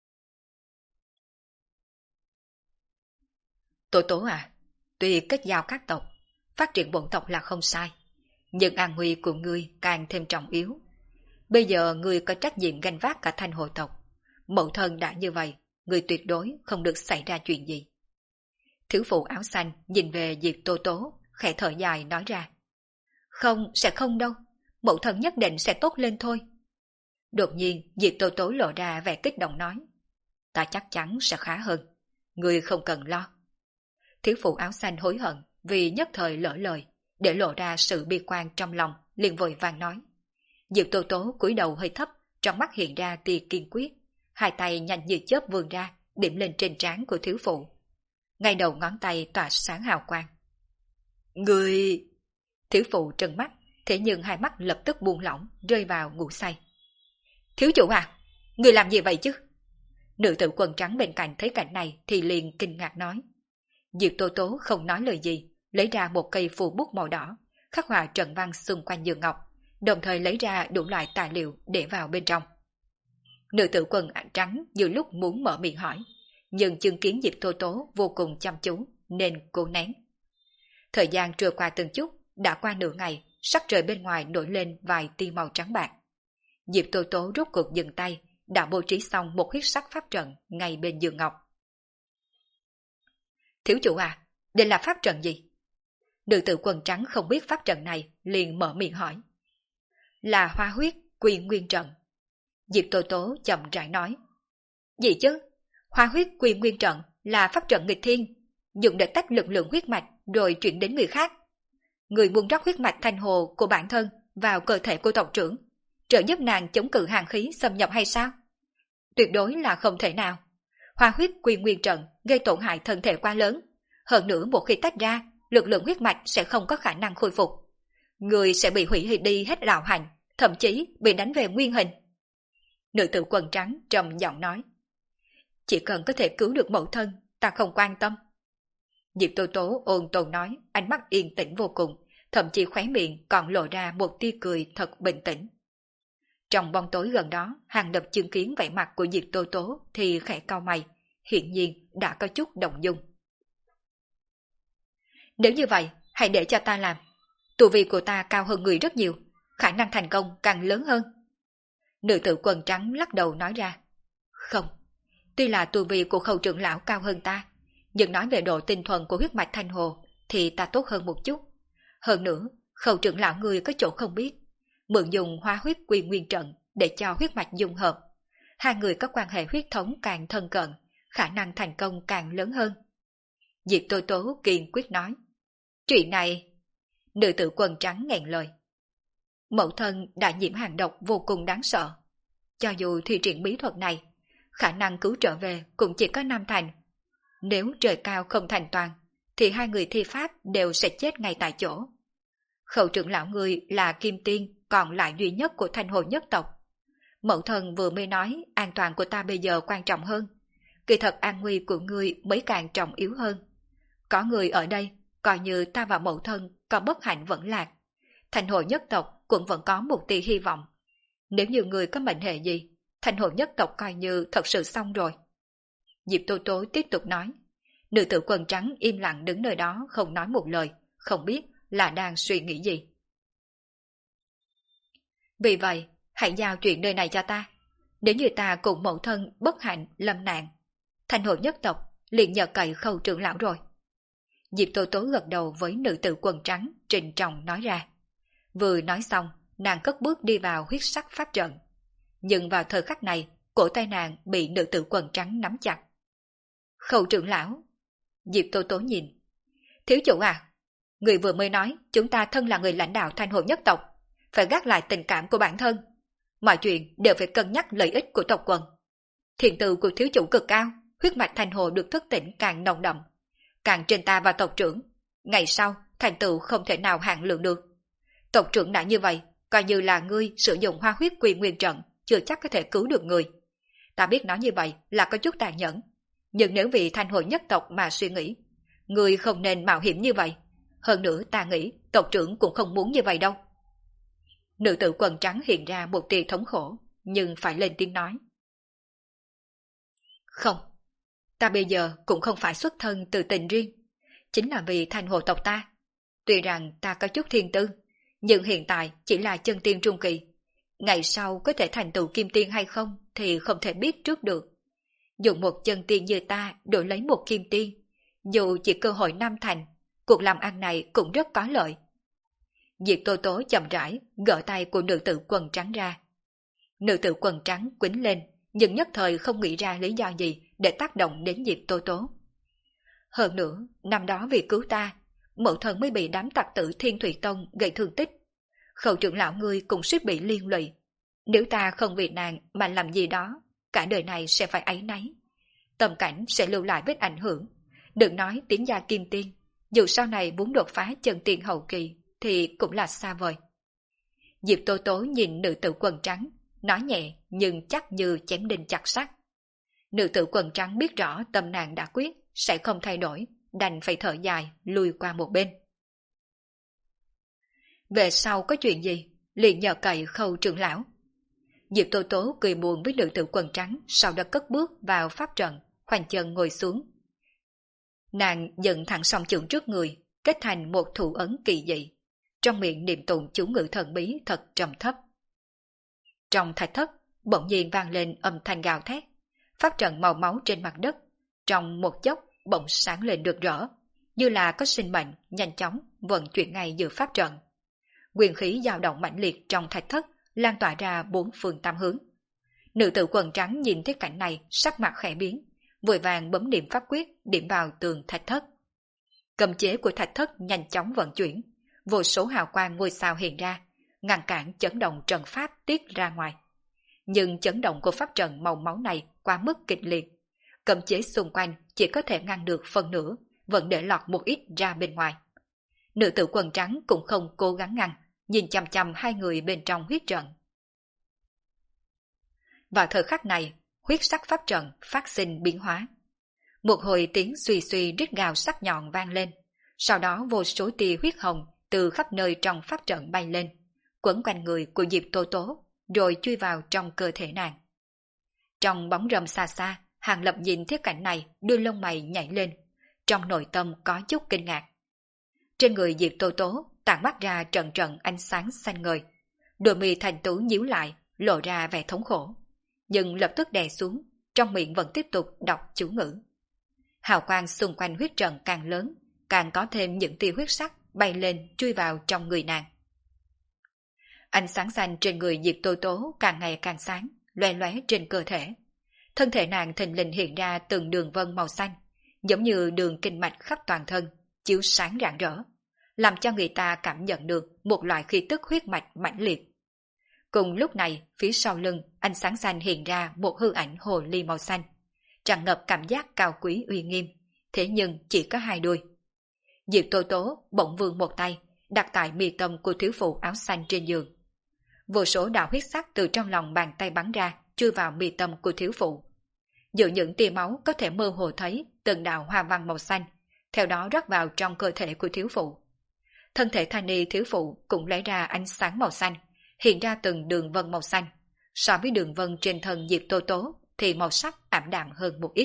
Speaker 1: Tô Tố à, tuy kết giao các tộc, phát triển bổn tộc là không sai, nhưng an nguy của ngươi càng thêm trọng yếu. Bây giờ ngươi có trách nhiệm gánh vác cả thành hội tộc. Mẫu thân đã như vậy, ngươi tuyệt đối không được xảy ra chuyện gì. Thiếu phụ áo xanh nhìn về Diệp Tô Tố, khẽ thở dài nói ra. Không, sẽ không đâu, mẫu thân nhất định sẽ tốt lên thôi. Đột nhiên Diệp Tô Tố lộ ra vẻ kích động nói. Ta chắc chắn sẽ khá hơn, ngươi không cần lo. Thiếu phụ áo xanh hối hận vì nhất thời lỡ lời, để lộ ra sự bi quan trong lòng, liền vội vàng nói. Diệp Tô Tố cúi đầu hơi thấp, trong mắt hiện ra tia kiên quyết, hai tay nhanh như chớp vươn ra, điểm lên trên trán của thiếu phụ. Ngay đầu ngón tay tỏa sáng hào quang. Người... Thiếu phụ trừng mắt, thế nhưng hai mắt lập tức buông lỏng, rơi vào ngủ say. Thiếu chủ à, người làm gì vậy chứ? Nữ tử quần trắng bên cạnh thấy cảnh này thì liền kinh ngạc nói. Diệp Tô Tố không nói lời gì, lấy ra một cây phù bút màu đỏ, khắc họa trận văn xung quanh giường ngọc, đồng thời lấy ra đủ loại tài liệu để vào bên trong. Nữ tử quần trắng nhiều lúc muốn mở miệng hỏi, nhưng chứng kiến Diệp Tô Tố vô cùng chăm chú nên cố nén. Thời gian trôi qua từng chút, đã qua nửa ngày, sắc trời bên ngoài nổi lên vài tia màu trắng bạc. Diệp Tô Tố rốt cuộc dừng tay, đã bố trí xong một huyết sắc pháp trận ngay bên giường ngọc. Thiếu chủ à, đây là pháp trận gì? Nữ tử quần trắng không biết pháp trận này, liền mở miệng hỏi. Là Hoa Huyết Quy Nguyên trận. Diệp Tô Tố chậm rãi nói. Gì chứ? Hoa Huyết Quy Nguyên trận là pháp trận nghịch thiên, dùng để tách lực lượng huyết mạch rồi chuyển đến người khác. Người muốn rót huyết mạch thanh hồ của bản thân vào cơ thể của tộc trưởng, trợ giúp nàng chống cự hàn khí xâm nhập hay sao? Tuyệt đối là không thể nào. Hoa Huyết Quy Nguyên trận gây tổn hại thân thể quá lớn, hơn nữa một khi tách ra, lực lượng huyết mạch sẽ không có khả năng khôi phục. Người sẽ bị hủy đi hết đạo hành, thậm chí bị đánh về nguyên hình. Nữ tử quần trắng trầm giọng nói. Chỉ cần có thể cứu được mẫu thân, ta không quan tâm. Diệp Tô Tố ôn tồn nói, ánh mắt yên tĩnh vô cùng, thậm chí khóe miệng còn lộ ra một tia cười thật bình tĩnh. Trong bóng tối gần đó, Hàng Lập chứng kiến vẻ mặt của Diệp Tô Tố thì khẽ cau mày, hiển nhiên đã có chút động dung. Nếu như vậy, hãy để cho ta làm, Tu vi của ta cao hơn người rất nhiều, khả năng thành công càng lớn hơn. Nữ tử quần trắng lắc đầu nói ra. Không, tuy là tu vi của Khâu trưởng lão cao hơn ta, nhưng nói về độ tinh thuần của huyết mạch Thanh Hồ thì ta tốt hơn một chút. Hơn nữa, Khâu trưởng lão ngươi có chỗ không biết, mượn dùng hóa huyết quy nguyên trận để cho huyết mạch dung hợp. Hai người có quan hệ huyết thống càng thân cận, khả năng thành công càng lớn hơn. Diệp Tố Tố kiên quyết nói. Chuyện này... Nữ tử quần trắng nghẹn lời. Mẫu thân đã nhiễm hàng độc vô cùng đáng sợ. Cho dù thi triển bí thuật này, khả năng cứu trở về cũng chỉ có 5 thành. Nếu trời cao không thành toàn, thì hai người thi pháp đều sẽ chết ngay tại chỗ. Khẩu trưởng lão ngươi là kim tiên còn lại duy nhất của Thanh Hồ nhất tộc. Mẫu thân vừa mới nói an toàn của ta bây giờ quan trọng hơn. Kỳ thật an nguy của ngươi mới càng trọng yếu hơn. Có người ở đây, coi như ta và mẫu thân có bất hạnh vẫn lạc. Thanh Hồ nhất tộc cũng vẫn có một tia hy vọng. Nếu như người có mệnh hệ gì, Thanh Hồ nhất tộc coi như thật sự xong rồi. Diệp Tố Tố tiếp tục nói. Nữ tử quần trắng im lặng đứng nơi đó không nói một lời, không biết là đang suy nghĩ gì. Vì vậy, hãy giao chuyện nơi này cho ta. Nếu như ta cùng mẫu thân bất hạnh lâm nạn, Thanh Hồ nhất tộc liền nhờ cậy Khâu trưởng lão rồi. Diệp Tố Tố gật đầu với nữ tử quần trắng, trịnh trọng nói ra. Vừa nói xong, nàng cất bước đi vào huyết sắc pháp trận. Nhưng vào thời khắc này, cổ tay nàng bị nữ tử quần trắng nắm chặt. Khâu trưởng lão. Diệp Tố Tố nhìn. Thiếu chủ à, người vừa mới nói chúng ta thân là người lãnh đạo Thanh Hồ nhất tộc, phải gác lại tình cảm của bản thân. Mọi chuyện đều phải cân nhắc lợi ích của tộc quần. Thiện từ của thiếu chủ cực cao, huyết mạch Thanh Hồ được thức tỉnh càng nồng đậm. Càng trên ta và tộc trưởng, ngày sau thành tựu không thể nào hạn lượng được. Tộc trưởng đã như vậy, coi như là ngươi sử dụng hóa huyết quy nguyên trận, chưa chắc có thể cứu được người. Ta biết nói như vậy là có chút tàn nhẫn, nhưng nếu vì Thanh Hồ nhất tộc mà suy nghĩ, ngươi không nên mạo hiểm như vậy. Hơn nữa ta nghĩ tộc trưởng cũng không muốn như vậy đâu. Nữ tử quần trắng hiện ra một tia thống khổ, nhưng phải lên tiếng nói. Không, ta bây giờ cũng không phải xuất thân từ tình riêng, chính là vì Thanh Hồ tộc ta. Tuy rằng ta có chút thiên tư, nhưng hiện tại chỉ là chân tiên trung kỳ. Ngày sau có thể thành tựu kim tiên hay không thì không thể biết trước được. Dùng một chân tiên như ta đổi lấy một kim tiên, dù chỉ cơ hội 5 thành, cuộc làm ăn này cũng rất có lợi. Diệp Tố Tố chậm rãi gỡ tay của nữ tử quần trắng ra. Nữ tử quần trắng quýnh lên, nhưng nhất thời không nghĩ ra lý do gì để tác động đến Diệp Tố Tố. Hơn nữa, năm đó vì cứu ta, mẫu thân mới bị đám tặc tử Thiên Thủy Tông gây thương tích. Khâu trưởng lão ngươi cũng suýt bị liên lụy. Nếu ta không vì nàng mà làm gì đó, cả đời này sẽ phải áy náy. Tâm cảnh sẽ lưu lại vết ảnh hưởng. Đừng nói tiến gia kim tiên, dù sau này muốn đột phá chân tiên hậu kỳ thì cũng là xa vời. Diệp Tố Tố nhìn nữ tử quần trắng, nói nhẹ nhưng chắc như chém đinh chặt sắt. Nữ tử quần trắng biết rõ tâm nàng đã quyết, sẽ không thay đổi, đành phải thở dài, lùi qua một bên. Về sau có chuyện gì, liền nhờ cậy Khâu trưởng lão. Diệp Tố Tố cười buồn với nữ tử quần trắng, sau đó cất bước vào pháp trận, khoanh chân ngồi xuống. Nàng dựng thẳng song chưởng trước người, kết thành một thủ ấn kỳ dị, trong miệng niệm tụng chú ngữ thần bí thật trầm thấp. Trong thạch thất, bỗng nhiên vang lên âm thanh gào thét, pháp trận màu máu trên mặt đất, trong một chốc bỗng sáng lên được rõ, như là có sinh mệnh nhanh chóng vận chuyển ngay giữa pháp trận. Quyền khí dao động mãnh liệt trong thạch thất lan tỏa ra 4 phương 8 hướng. Nữ tử quần trắng nhìn thấy cảnh này, sắc mặt khẽ biến, vội vàng bấm niệm pháp quyết điểm vào tường thạch thất. Cấm chế của thạch thất nhanh chóng vận chuyển, vô số hào quang ngôi sao hiện ra, ngăn cản chấn động trận pháp tiết ra ngoài. Nhưng chấn động của pháp trận màu máu này quá mức kịch liệt, cấm chế xung quanh chỉ có thể ngăn được phần nửa, vẫn để lọt một ít ra bên ngoài. Nữ tử quần trắng cũng không cố gắng ngăn, nhìn chằm chằm hai người bên trong huyết trận. Vào thời khắc này, huyết sắc pháp trận phát sinh biến hóa. Một hồi tiếng suy suy rít gào sắc nhọn vang lên, sau đó vô số tia huyết hồng từ khắp nơi trong pháp trận bay lên, quấn quanh người của Diệp Tố Tố, rồi chui vào trong cơ thể nàng. Trong bóng râm xa xa, Hàng Lập nhìn thấy cảnh này, đuôi lông mày nhảy lên, trong nội tâm có chút kinh ngạc. Trên người Diệp Tố Tố tản mắt ra trận trận ánh sáng xanh ngời. Đôi mi thành tú nhíu lại, lộ ra vẻ thống khổ, nhưng lập tức đè xuống, trong miệng vẫn tiếp tục đọc chú ngữ. Hào quang xung quanh huyết trận càng lớn, càng có thêm những tia huyết sắc bay lên chui vào trong người nàng. Ánh sáng xanh trên người Diệp Tố Tố càng ngày càng sáng, loe loé trên cơ thể. Thân thể nàng thình lình hiện ra từng đường vân màu xanh, giống như đường kinh mạch khắp toàn thân, chiếu sáng rạng rỡ, làm cho người ta cảm nhận được một loại khí tức huyết mạch mãnh liệt. Cùng lúc này, phía sau lưng, ánh sáng xanh hiện ra một hư ảnh hồ ly màu xanh, tràn ngập cảm giác cao quý uy nghiêm, thế nhưng chỉ có hai đuôi. Diệp Tố Tố bỗng vươn một tay, đặt tại mi tâm của thiếu phụ áo xanh trên giường. Vô số đạo huyết sắc từ trong lòng bàn tay bắn ra, chui vào mi tâm của thiếu phụ. Giữa những tia máu có thể mơ hồ thấy từng đạo hoa văn màu xanh, theo đó rót vào trong cơ thể của thiếu phụ. Thân thể thanh ni thiếu phụ cũng lấy ra ánh sáng màu xanh, hiện ra từng đường vân màu xanh. So với đường vân trên thân Diệp Tố Tố thì màu sắc ảm đạm hơn một ít.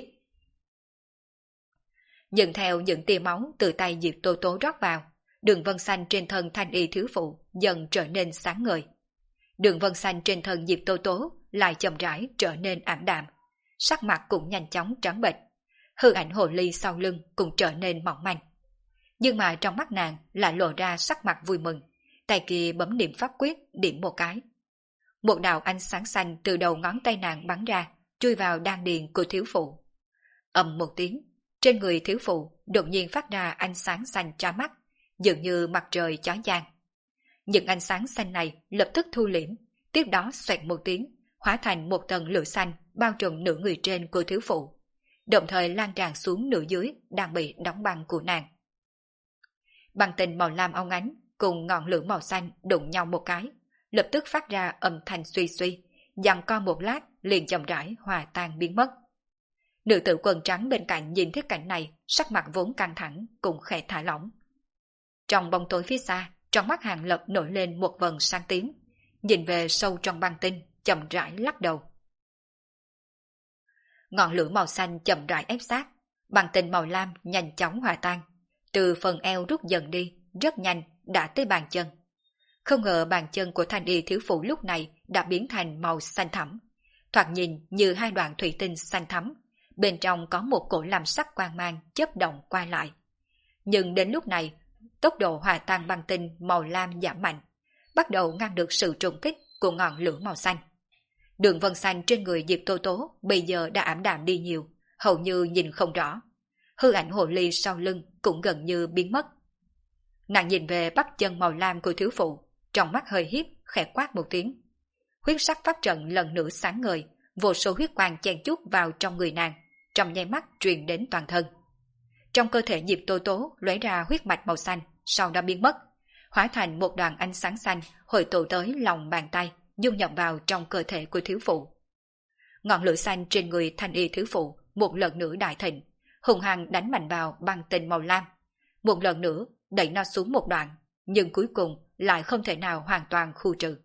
Speaker 1: Nhưng theo những tia máu từ tay Diệp Tố Tố rót vào, đường vân xanh trên thân thanh y thiếu phụ dần trở nên sáng ngời. Đường vân xanh trên thân Diệp Tố Tố lại chậm rãi trở nên ảm đạm, sắc mặt cũng nhanh chóng trắng bệch. Hư ảnh hồ ly sau lưng cũng trở nên mỏng manh. Nhưng mà trong mắt nàng lại lộ ra sắc mặt vui mừng, tay kia bấm niệm pháp quyết điểm một cái. Một đạo ánh sáng xanh từ đầu ngón tay nàng bắn ra, chui vào đan điền của thiếu phụ. Ầm một tiếng, trên người thiếu phụ đột nhiên phát ra ánh sáng xanh chói mắt, dường như mặt trời chói chang. Những ánh sáng xanh này lập tức thu liễm, tiếp đó xoẹt một tiếng, hóa thành một tầng lửa xanh bao trùm nửa người trên của thiếu phụ, đồng thời lan tràn xuống nửa dưới đang bị đóng băng của nàng. Băng tinh màu lam óng ánh cùng ngọn lửa màu xanh đụng nhau một cái, lập tức phát ra âm thanh suy suy, giằng co một lát liền chậm rãi hòa tan biến mất. Nữ tử quần trắng bên cạnh nhìn thấy cảnh này, sắc mặt vốn căng thẳng cũng khẽ thả lỏng. Trong bóng tối phía xa, trong mắt Hàng Lập nổi lên một vầng sáng tím, nhìn về sâu trong băng tinh, chậm rãi lắc đầu. Ngọn lửa màu xanh chậm rãi ép sát, băng tinh màu lam nhanh chóng hòa tan, từ phần eo rút dần đi, rất nhanh đã tới bàn chân. Không ngờ bàn chân của thanh y thiếu phụ lúc này đã biến thành màu xanh thẳm, thoạt nhìn như hai đoạn thủy tinh xanh thắm, bên trong có một cổ làm sắc quang mang chớp động qua lại. Nhưng đến lúc này, tốc độ hòa tan băng tinh màu lam giảm mạnh, bắt đầu ngăn được sự trùng kích của ngọn lửa màu xanh. Đường vân xanh trên người Diệp Tố Tố bây giờ đã ảm đạm đi nhiều, hầu như nhìn không rõ. Hư ảnh hồ ly sau lưng cũng gần như biến mất. Nàng nhìn về bắp chân màu lam của thiếu phụ, trong mắt hơi hiếp, khẽ quát một tiếng. Huyết sắc pháp trận lần nữa sáng ngời, vô số huyết quang chen chúc vào trong người nàng, trong nháy mắt truyền đến toàn thân. Trong cơ thể Diệp Tố Tố lóe ra huyết mạch màu xanh, sau đó biến mất, hóa thành một đoàn ánh sáng xanh hội tụ tới lòng bàn tay, dung nhập vào trong cơ thể của thiếu phụ. Ngọn lửa xanh trên người thanh y thiếu phụ một lần nữa đại thịnh, hùng hăng đánh mạnh vào băng tinh màu lam, một lần nữa đẩy nó xuống một đoạn, nhưng cuối cùng lại không thể nào hoàn toàn khu trừ.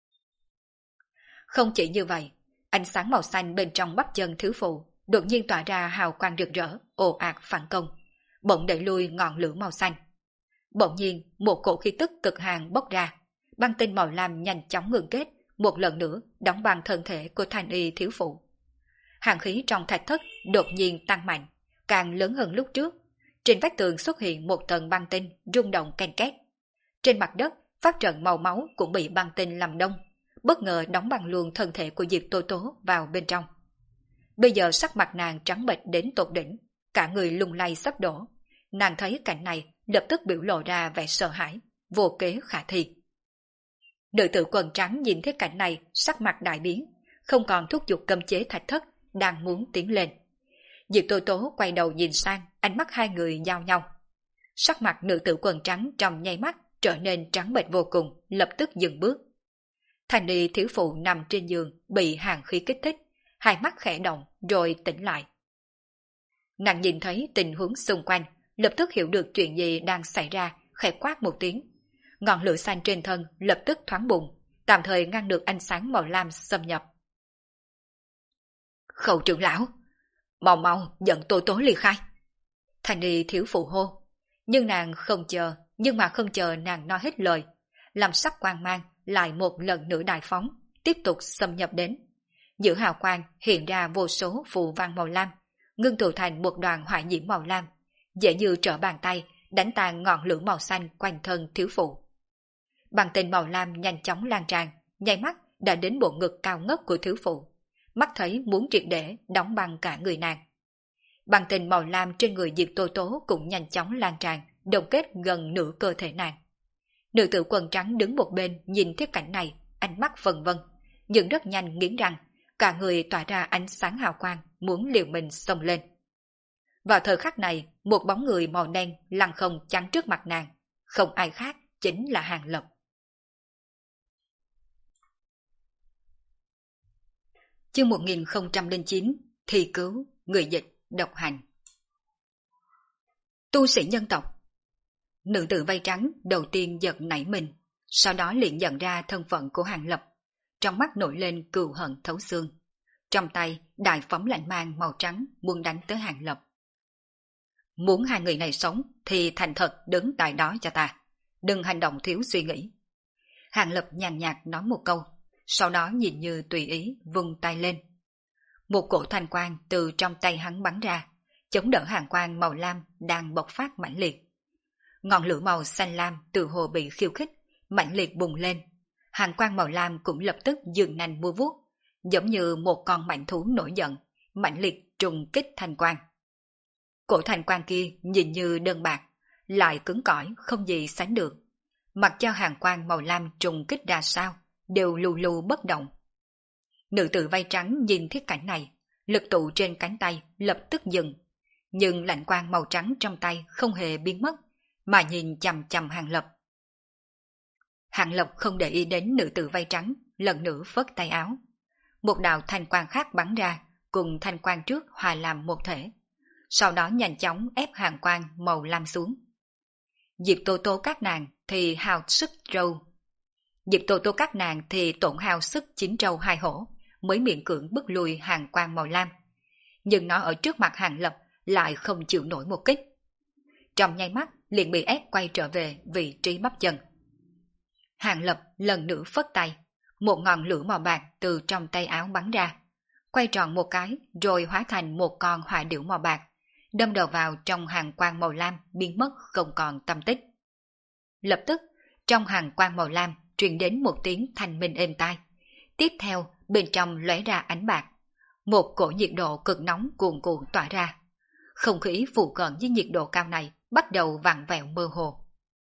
Speaker 1: Không chỉ như vậy, ánh sáng màu xanh bên trong bắp chân thiếu phụ đột nhiên tỏa ra hào quang rực rỡ, ồ ạt phản công, bỗng đẩy lui ngọn lửa màu xanh. Bỗng nhiên một cổ khí tức cực hàn bốc ra, băng tinh màu lam nhanh chóng ngừng kết, một lần nữa đóng băng thân thể của thanh y thiếu phụ. Hàn khí trong thạch thất đột nhiên tăng mạnh, càng lớn hơn lúc trước. Trên vách tường xuất hiện một tầng băng tinh rung động ken két. Trên mặt đất, pháp trận màu máu cũng bị băng tinh làm đông, bất ngờ đóng băng luôn thân thể của Diệp Tố Tố vào bên trong. Bây giờ sắc mặt nàng trắng bệch đến tột đỉnh, cả người lung lay sắp đổ. Nàng thấy cảnh này lập tức biểu lộ ra vẻ sợ hãi, vô kế khả thi. Nữ tử quần trắng nhìn thấy cảnh này, sắc mặt đại biến, không còn thúc giục cấm chế thạch thất, đang muốn tiến lên. Diệp Tố Tố quay đầu nhìn sang, ánh mắt hai người giao nhau. Sắc mặt nữ tử quần trắng trong nháy mắt trở nên trắng bệch vô cùng, lập tức dừng bước. Thanh y thiếu phụ nằm trên giường bị hàn khí kích thích, hai mắt khẽ động rồi tỉnh lại. Nàng nhìn thấy tình huống xung quanh, lập tức hiểu được chuyện gì đang xảy ra, khẽ quát một tiếng. Ngọn lửa xanh trên thân lập tức thoáng bùng, tạm thời ngăn được ánh sáng màu lam xâm nhập. Khâu trưởng lão, mau mau dẫn Tố Tố ly khai. Thanh y thiếu phụ hô, nhưng nàng không chờ, nhưng mà không chờ nàng nói hết lời, làm sắc quang mang lại một lần nữa đại phóng, tiếp tục xâm nhập đến. Giữa hào quang hiện ra vô số phù văn màu lam, ngưng tụ thành một đoàn hỏa diễm màu lam, dễ như trở bàn tay đánh tan ngọn lửa màu xanh quanh thân thiếu phụ. Bằng tình màu lam nhanh chóng lan tràn, nháy mắt đã đến bộ ngực cao ngất của thiếu phụ, mắt thấy muốn triệt để đóng băng cả người nàng. Bằng tình màu lam trên người Diệp Tố Tố cũng nhanh chóng lan tràn, đồng kết gần nửa cơ thể nàng. Nữ tử quần trắng đứng một bên nhìn thiết cảnh này, ánh mắt vần vân, nhưng rất nhanh nghiến răng, cả người tỏa ra ánh sáng hào quang, muốn liều mình xông lên. Vào thời khắc này, một bóng người màu đen lăng không chắn trước mặt nàng, không ai khác chính là Hàng Lập. Chương 1009, Thi cứu, người dịch, độc hành. Tu sĩ nhân tộc. Nữ tử vây trắng đầu tiên giật nảy mình, sau đó liền nhận ra thân phận của Hàng Lập, trong mắt nổi lên cừu hận thấu xương. Trong tay đại phóng lạnh mang màu trắng muốn đánh tới Hàng Lập. Muốn hai người này sống thì thành thật đứng tại đó cho ta, đừng hành động thiếu suy nghĩ. Hàng Lập nhàn nhạt nói một câu, sau đó nhìn như tùy ý vung tay lên. Một cổ thanh quang từ trong tay hắn bắn ra, chống đỡ hàng quang màu lam đang bộc phát mãnh liệt. Ngọn lửa màu xanh lam từ hồ bị khiêu khích, mãnh liệt bùng lên. Hàng quang màu lam cũng lập tức dường nành mua vuốt, giống như một con mãnh thú nổi giận, mãnh liệt trùng kích thanh quang. Cổ thanh quang kia nhìn như đơn bạc, lại cứng cỏi không gì sánh được. Mặc cho hàng quang màu lam trùng kích ra sao, đều lù lù bất động. Nữ tử vây trắng nhìn thiết cảnh này, lực tụ trên cánh tay lập tức dừng, nhưng lạnh quang màu trắng trong tay không hề biến mất, mà nhìn chằm chằm Hàng Lập. Hàng Lập không để ý đến nữ tử vây trắng, lần nữa phất tay áo. Một đạo thanh quang khác bắn ra, cùng thanh quang trước hòa làm một thể. Sau đó nhanh chóng ép hàng quang màu lam xuống. Diệp Tô Tô các nàng thì hao sức trâu. Diệp Tô Tô các nàng thì tổn hao sức chín trâu hai hổ, mới miễn cưỡng bức lùi hàng quang màu lam. Nhưng nó ở trước mặt Hàng Lập lại không chịu nổi một kích. Trong nháy mắt liền bị ép quay trở về vị trí bắp chân. Hàng Lập lần nữa phất tay, một ngọn lửa màu bạc từ trong tay áo bắn ra, quay tròn một cái rồi hóa thành một con hỏa điểu màu bạc, đâm đầu vào trong hàng quang màu lam biến mất không còn tăm tích. Lập tức, trong hàng quang màu lam truyền đến một tiếng thanh minh êm tai. Tiếp theo, bên trong lóe ra ánh bạc. Một cỗ nhiệt độ cực nóng cuồn cuộn tỏa ra. Không khí phụ cận với nhiệt độ cao này bắt đầu vặn vẹo mơ hồ.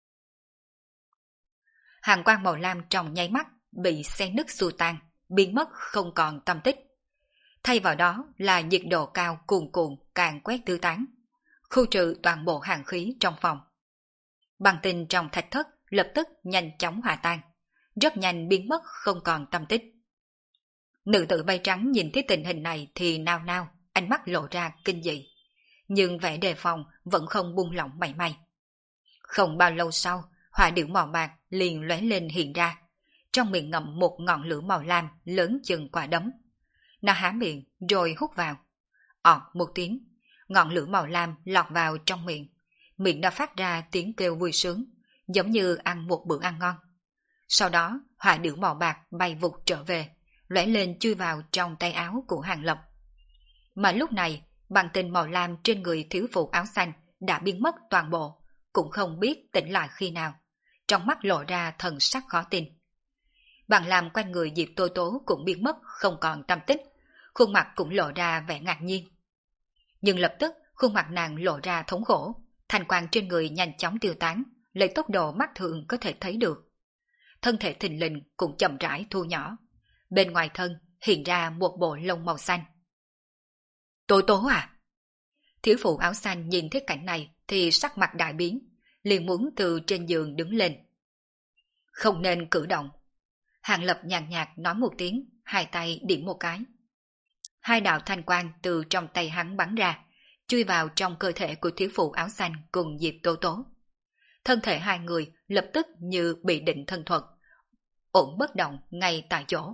Speaker 1: Hàng quang màu lam trong nháy mắt bị xé nứt xua tan, biến mất không còn tăm tích. Thay vào đó là nhiệt độ cao cuồn cuộn càng quét tứ tán, khu trừ toàn bộ hàng khí trong phòng. Băng tinh trong thạch thất lập tức nhanh chóng hòa tan, rất nhanh biến mất không còn tăm tích. Nữ tử bay trắng nhìn thấy tình hình này thì nao nao, ánh mắt lộ ra kinh dị, nhưng vẻ đề phòng vẫn không buông lỏng mảy may. Không bao lâu sau, hỏa điểu màu bạc liền lóe lên hiện ra, trong miệng ngậm một ngọn lửa màu lam lớn chừng quả đấm. Nó há miệng rồi hút vào. Ọt một tiếng, ngọn lửa màu lam lọt vào trong miệng. Miệng nó phát ra tiếng kêu vui sướng, giống như ăn một bữa ăn ngon. Sau đó, hỏa điểu màu bạc bay vụt trở về, lóe lên chui vào trong tay áo của Hàng Lập. Mà lúc này, băng tinh màu lam trên người thiếu phụ áo xanh đã biến mất toàn bộ, cũng không biết tỉnh lại khi nào. Trong mắt lộ ra thần sắc khó tin. Bằng làm quanh người Diệp Tô Tố cũng biến mất không còn tâm tích, khuôn mặt cũng lộ ra vẻ ngạc nhiên. Nhưng lập tức khuôn mặt nàng lộ ra thống khổ, thanh quang trên người nhanh chóng tiêu tán, lấy tốc độ mắt thường có thể thấy được. Thân thể thình lình cũng chậm rãi thu nhỏ, bên ngoài thân hiện ra một bộ lông màu xanh. Tố Tố à? Thiếu phụ áo xanh nhìn thấy cảnh này thì sắc mặt đại biến, liền muốn từ trên giường đứng lên. Không nên cử động. Hàng Lập nhàn nhạt nói một tiếng, hai tay điểm một cái. Hai đạo thanh quang từ trong tay hắn bắn ra, chui vào trong cơ thể của thiếu phụ áo xanh cùng Diệp Tố Tố. Thân thể hai người lập tức như bị định thân thuật, ổn bất động ngay tại chỗ.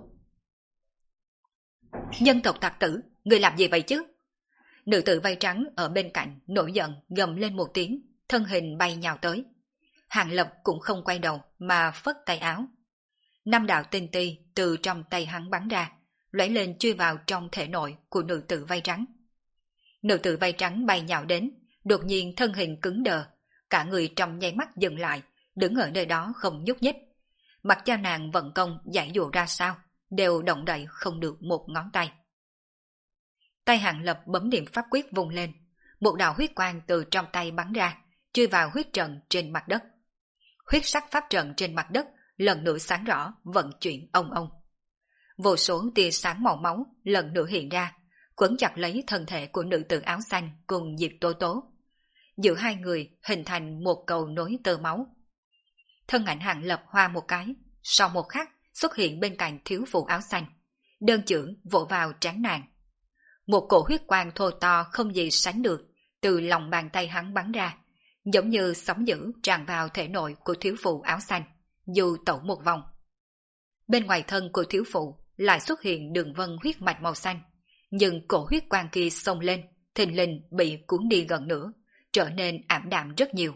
Speaker 1: Nhân tộc tặc tử, người làm gì vậy chứ? Nữ tử vây trắng ở bên cạnh nổi giận gầm lên một tiếng, thân hình bay nhào tới. Hàng Lập cũng không quay đầu mà phất tay áo. 5 đạo tinh ti từ trong tay hắn bắn ra, lóe lên chui vào trong thể nội của nữ tử vây trắng. Nữ tử vây trắng bay nhào đến, đột nhiên thân hình cứng đờ, cả người trong nháy mắt dừng lại, đứng ở nơi đó không nhúc nhích. Mặc cho nàng vận công giải dụ ra sao, đều động đậy không được một ngón tay. Tay Hàng Lập bấm điểm pháp quyết vùng lên, một đạo huyết quang từ trong tay bắn ra, chui vào huyết trận trên mặt đất. Huyết sắc pháp trận trên mặt đất lần nữa sáng rõ, vận chuyển ông ông. Vô số tia sáng màu máu lần nữa hiện ra, quấn chặt lấy thân thể của nữ tử áo xanh cùng Diệp Tố Tố. Giữa hai người hình thành một cầu nối tơ máu. Thân ảnh Hàng Lập hoa một cái, sau một khắc xuất hiện bên cạnh thiếu phụ áo xanh, đơn chưởng vỗ vào trán nàng. Một cổ huyết quang thô to không gì sánh được từ lòng bàn tay hắn bắn ra, giống như sóng dữ tràn vào thể nội của thiếu phụ áo xanh, dù tẩu một vòng. Bên ngoài thân của thiếu phụ lại xuất hiện đường vân huyết mạch màu xanh, nhưng cổ huyết quang kia xông lên, thình lình bị cuốn đi gần nữa, trở nên ảm đạm rất nhiều.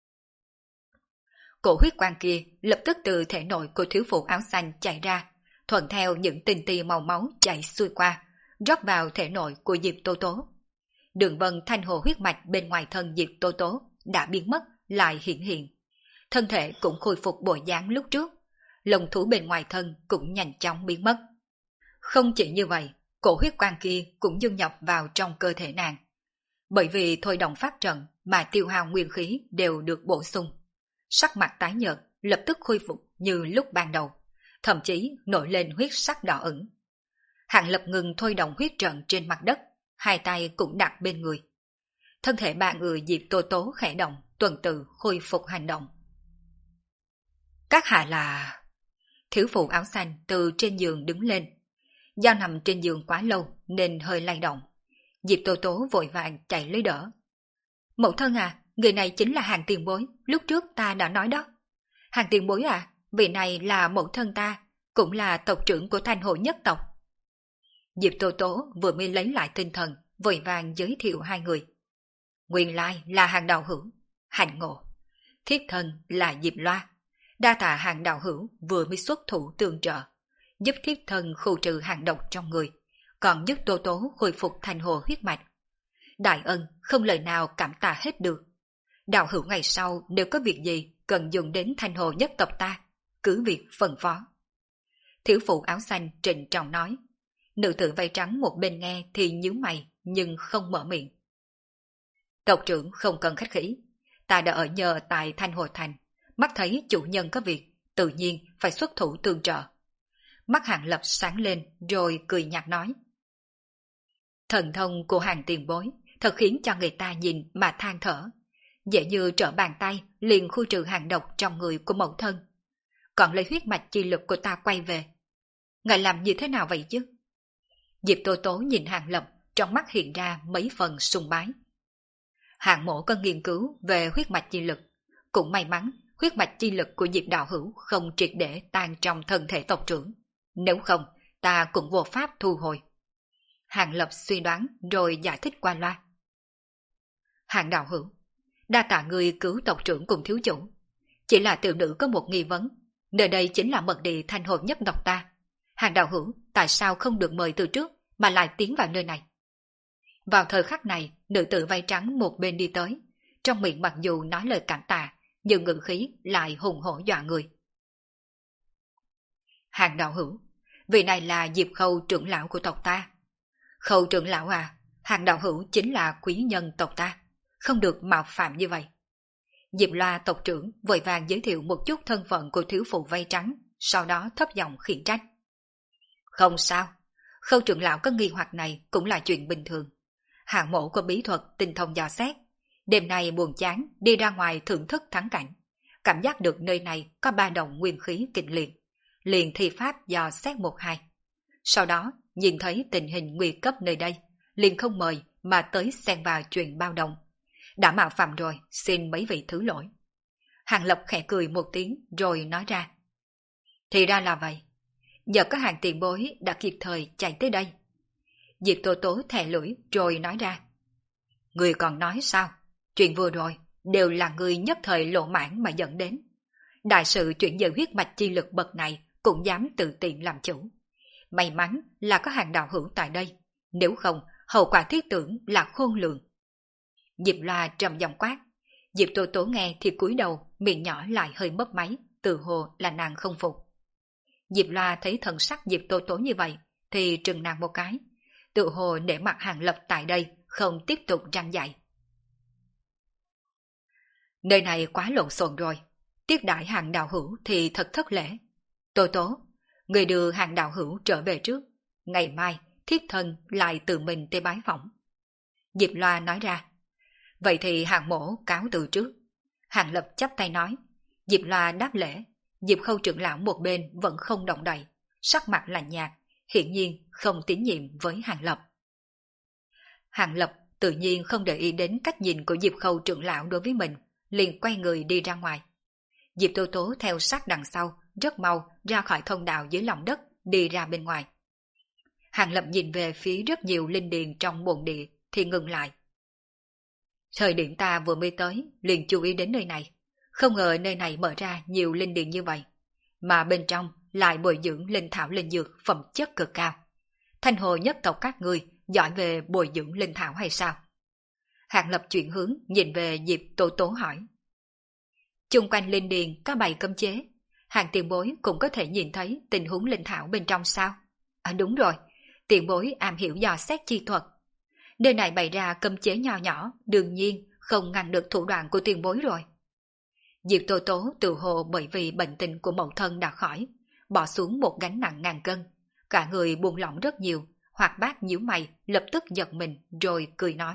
Speaker 1: Cổ huyết quang kia lập tức từ thể nội của thiếu phụ áo xanh chạy ra, thuận theo những tinh ti màu máu chạy xuôi qua, rót vào thể nội của Diệp Tố Tố. Đường vân thanh hồ huyết mạch bên ngoài thân Diệp Tố Tố đã biến mất lại hiện hiện. Thân thể cũng khôi phục bộ dáng lúc trước, lông thú bên ngoài thân cũng nhanh chóng biến mất. Không chỉ như vậy, cổ huyết quang kia cũng dung nhập vào trong cơ thể nàng. Bởi vì thôi động pháp trận mà tiêu hao nguyên khí đều được bổ sung. Sắc mặt tái nhợt lập tức khôi phục như lúc ban đầu, thậm chí nổi lên huyết sắc đỏ ửng. Hàng Lập ngừng thôi động huyết trận trên mặt đất, hai tay cũng đặt bên người. Thân thể ba người Diệp Tố Tố khẽ động, tuần tự khôi phục hành động. Các hạ là... Thiếu phụ áo xanh từ trên giường đứng lên. Do nằm trên giường quá lâu nên hơi lay động. Diệp Tố Tố vội vàng chạy lấy đỡ. Mẫu thân à, người này chính là Hàng tiền bối, lúc trước ta đã nói đó. Hàng tiền bối à, vị này là mẫu thân ta, cũng là tộc trưởng của Thanh Hồ nhất tộc. Diệp Tố Tố vừa mới lấy lại tinh thần, vội vàng giới thiệu hai người. Nguyên lai là Hàng đạo hữu, Hành Ngộ. Thiếp thân là Diệp Loa. Đa tạ Hàng đạo hữu vừa mới xuất thủ tương trợ, giúp thiếp thân khâu trừ hàng độc trong người, còn giúp Tố Tố khôi phục Thanh Hồ huyết mạch. Đại ân không lời nào cảm tạ hết được. Đạo hữu ngày sau nếu có việc gì cần dùng đến Thanh Hồ nhất tộc ta, cứ việc phân phó. Thiếu phụ áo xanh trịnh trọng nói. Nữ tử vây trắng một bên nghe thì nhíu mày nhưng không mở miệng. Tộc trưởng không cần khách khí, ta đã ở nhờ tại Thanh Hồ Thành, mắt thấy chủ nhân có việc, tự nhiên phải xuất thủ tương trợ. Mắt Hàng Lập sáng lên rồi cười nhạt nói. Thần thông của Hàng tiền bối thật khiến cho người ta nhìn mà than thở, dễ như trở bàn tay liền khu trừ hàng độc trong người của mẫu thân. Còn lấy huyết mạch chi lực của ta quay về. Ngài làm như thế nào vậy chứ? Diệp Tố Tố nhìn Hàng Lập, trong mắt hiện ra mấy phần sùng bái. Hàng mộ có nghiên cứu về huyết mạch chi lực, cũng may mắn huyết mạch chi lực của Diệp đạo hữu không triệt để tan trong thân thể tộc trưởng, nếu không ta cũng vô pháp thu hồi. Hàng Lập suy đoán rồi giải thích qua loa. Hàng đạo hữu, đa tạ người cứu tộc trưởng cùng thiếu chủ, chỉ là tiểu nữ có một nghi vấn, nơi đây chính là mật địa Thanh Hồ nhất tộc ta. Hàng đạo hữu tại sao không được mời từ trước mà lại tiến vào nơi này? Vào thời khắc này, nữ tử vây trắng một bên đi tới, trong miệng mặc dù nói lời cảm tạ, nhưng ngữ khí lại hùng hổ dọa người. Hàng đạo hữu, vị này là Diệp Khâu trưởng lão của tộc ta. Khâu trưởng lão à, Hàng đạo hữu chính là quý nhân tộc ta, không được mạo phạm như vậy. Diệp Loa tộc trưởng vội vàng giới thiệu một chút thân phận của thiếu phụ vây trắng, sau đó thấp giọng khiển trách. Không sao, Khâu trưởng lão có nghi hoặc này cũng là chuyện bình thường. Hạng mộ có bí thuật tinh thông dò xét, đêm nay buồn chán đi ra ngoài thưởng thức thắng cảnh, cảm giác được nơi này có ba đồng nguyên khí kịch liệt, liền thi pháp dò xét một hai. Sau đó nhìn thấy tình hình nguy cấp nơi đây, liền không mời mà tới xen vào chuyện bao đồng. Đã mạo phạm rồi, xin mấy vị thứ lỗi. Hàng Lập khẽ cười một tiếng rồi nói ra. Thì ra là vậy, nhờ có Hàng tiền bối đã kịp thời chạy tới đây. Diệp Tố Tố thè lưỡi rồi nói ra. Người còn nói sao? Chuyện vừa rồi đều là người nhất thời lộ mãn mà dẫn đến. Đại sự chuyển dời huyết mạch chi lực bậc này cũng dám tự tiện làm chủ. May mắn là có hàng đạo hữu tại đây, nếu không hậu quả thiết tưởng là khôn lường. Diệp Loa trầm giọng quát. Diệp Tố Tố nghe thì cúi đầu, miệng nhỏ lại hơi mấp máy, tự hồ là nàng không phục. Diệp Loa thấy thần sắc Diệp Tố Tố như vậy, thì trừng nàng một cái, tự hồ để mặt Hàng Lập tại đây không tiếp tục răng dạy. Nơi này quá lộn xộn rồi, tiếp đãi Hàng đạo hữu thì thật thất lễ. Tố Tố, người đưa Hàng đạo hữu trở về trước, ngày mai thiếp thân lại tự mình tới bái phỏng. Diệp Loa nói ra. Vậy thì Hàng mổ cáo từ trước. Hàng Lập chắp tay nói. Diệp Loa đáp lễ. Diệp Khâu trưởng lão một bên vẫn không động đậy, sắc mặt lạnh nhạt, hiển nhiên không tín nhiệm với Hàng Lập. Hàng Lập tự nhiên không để ý đến cách nhìn của Diệp Khâu trưởng lão đối với mình, liền quay người đi ra ngoài. Diệp Tố Tố theo sát đằng sau, rất mau ra khỏi thông đạo dưới lòng đất, đi ra bên ngoài. Hàng Lập nhìn về phía rất nhiều linh điền trong bồn địa thì ngừng lại. Thời điểm ta vừa mới tới, liền chú ý đến nơi này. Không ngờ nơi này mở ra nhiều linh điền như vậy, mà bên trong lại bồi dưỡng linh thảo linh dược phẩm chất cực cao. Thanh hồ nhất tộc các ngươi giỏi về bồi dưỡng linh thảo hay sao? Hàng Lập chuyển hướng nhìn về Diệp Tố Tố hỏi. Chung quanh linh điền có bày cấm chế, Hàng tiền bối cũng có thể nhìn thấy tình huống linh thảo bên trong sao? À đúng rồi, tiền bối am hiểu dò xét chi thuật. Nơi này bày ra cấm chế nho nhỏ, đương nhiên không ngăn được thủ đoạn của tiền bối rồi. Diệp Tố Tố tự hồ bởi vì bệnh tình của mẫu thân đã khỏi, bỏ xuống một gánh nặng ngàn cân, cả người buông lỏng rất nhiều, Hoạt Bát nhíu mày, lập tức giật mình rồi cười nói.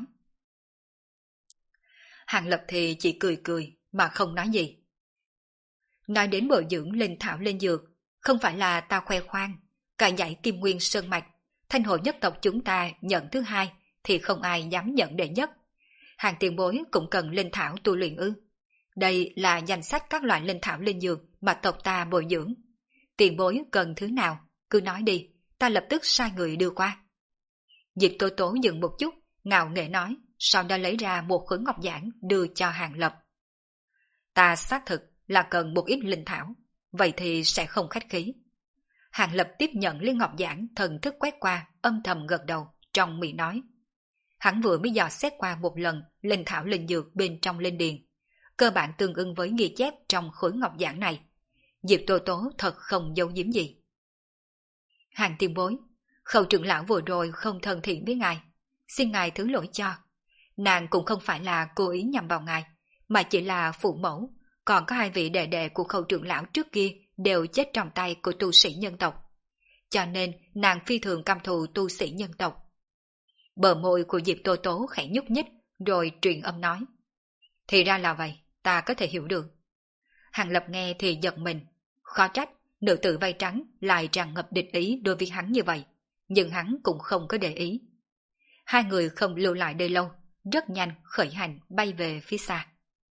Speaker 1: Hàng Lập thì chỉ cười cười mà không nói gì. Nói đến bồi dưỡng linh thảo linh dược, không phải là ta khoe khoang, cả dãy Kim Nguyên Sơn Mạch, Thanh hồ nhất tộc chúng ta nhận thứ hai thì không ai dám nhận đệ nhất. Hàng tiền bối cũng cần linh thảo tu luyện ư? Đây là danh sách các loại linh thảo linh dược mà tộc ta bồi dưỡng. Tiền bối cần thứ nào, cứ nói đi, ta lập tức sai người đưa qua. Diệp Tố Tố dừng một chút, ngạo nghễ nói, sau đó lấy ra một khối ngọc giản đưa cho Hàng Lập. Ta xác thực là cần một ít linh thảo, vậy thì sẽ không khách khí. Hàng Lập tiếp nhận liên ngọc giản, thần thức quét qua, âm thầm gật đầu, trong miệng nói. Hắn vừa mới dò xét qua một lần linh thảo linh dược bên trong linh điền, cơ bản tương ứng với ghi chép trong khối ngọc giản này. Diệp Tố Tố thật không giấu giếm gì. Hàng tiền bối, Khâu trưởng lão vừa rồi không thân thiện với ngài, xin ngài thứ lỗi cho. Nàng cũng không phải là cố ý nhằm vào ngài, mà chỉ là phụ mẫu, còn có hai vị đệ đệ của Khâu trưởng lão trước kia đều chết trong tay của tu sĩ nhân tộc. Cho nên nàng phi thường căm thù tu sĩ nhân tộc. Bờ môi của Diệp Tố Tố khẽ nhúc nhích, rồi truyền âm nói. Thì ra là vậy, ta có thể hiểu được. Hàng Lập nghe thì giật mình, khó trách, nữ tử vây trắng lại tràn ngập địch ý đối với hắn như vậy, nhưng hắn cũng không có để ý. Hai người không lưu lại đây lâu, rất nhanh khởi hành bay về phía xa.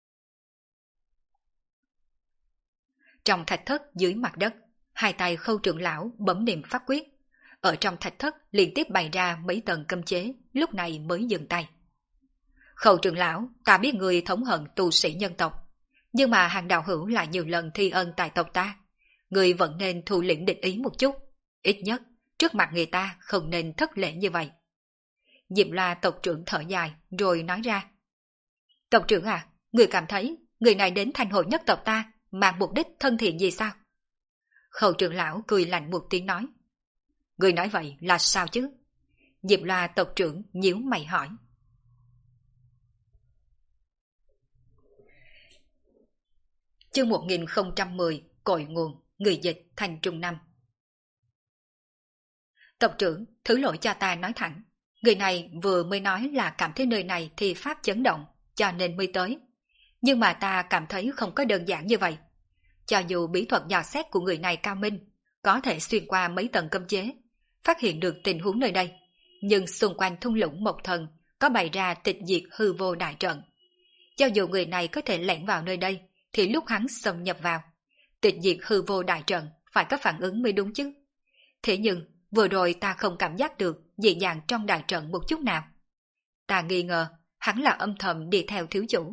Speaker 1: Trong thạch thất dưới mặt đất, hai tay Khâu trưởng lão bấm niệm pháp quyết. Ở trong thạch thất liên tiếp bày ra mấy tầng cấm chế, lúc này mới dừng tay. Khâu trưởng lão, ta biết người thống hận tu sĩ nhân tộc, nhưng mà Hàng đạo hữu lại nhiều lần thi ân tại tộc ta. Người vẫn nên thu liễm địch ý một chút, ít nhất trước mặt người ta không nên thất lễ như vậy. Diệp Loa tộc trưởng thở dài rồi nói ra. Tộc trưởng à, người cảm thấy người này đến Thanh hồ nhất tộc ta mang mục đích thân thiện gì sao? Khâu trưởng lão cười lạnh một tiếng nói. Người nói vậy là sao chứ? Diệp Loa tộc trưởng nhíu mày hỏi. Chương 1010, Cội nguồn, người dịch Thành Trung Năm. Tộc trưởng, thứ lỗi cho ta nói thẳng. Người này vừa mới nói là cảm thấy nơi này thì pháp chấn động, cho nên mới tới. Nhưng mà ta cảm thấy không có đơn giản như vậy. Cho dù bí thuật dò xét của người này cao minh, có thể xuyên qua mấy tầng cấm chế, phát hiện được tình huống nơi đây, nhưng xung quanh thung lũng Mộc Thần có bày ra tịch diệt hư vô đại trận. Cho dù người này có thể lẻn vào nơi đây, thì lúc hắn xâm nhập vào, tịch diệt hư vô đại trận phải có phản ứng mới đúng chứ. Thế nhưng, vừa rồi ta không cảm giác được dị dạng trong đại trận một chút nào. Ta nghi ngờ, hắn là âm thầm đi theo thiếu chủ.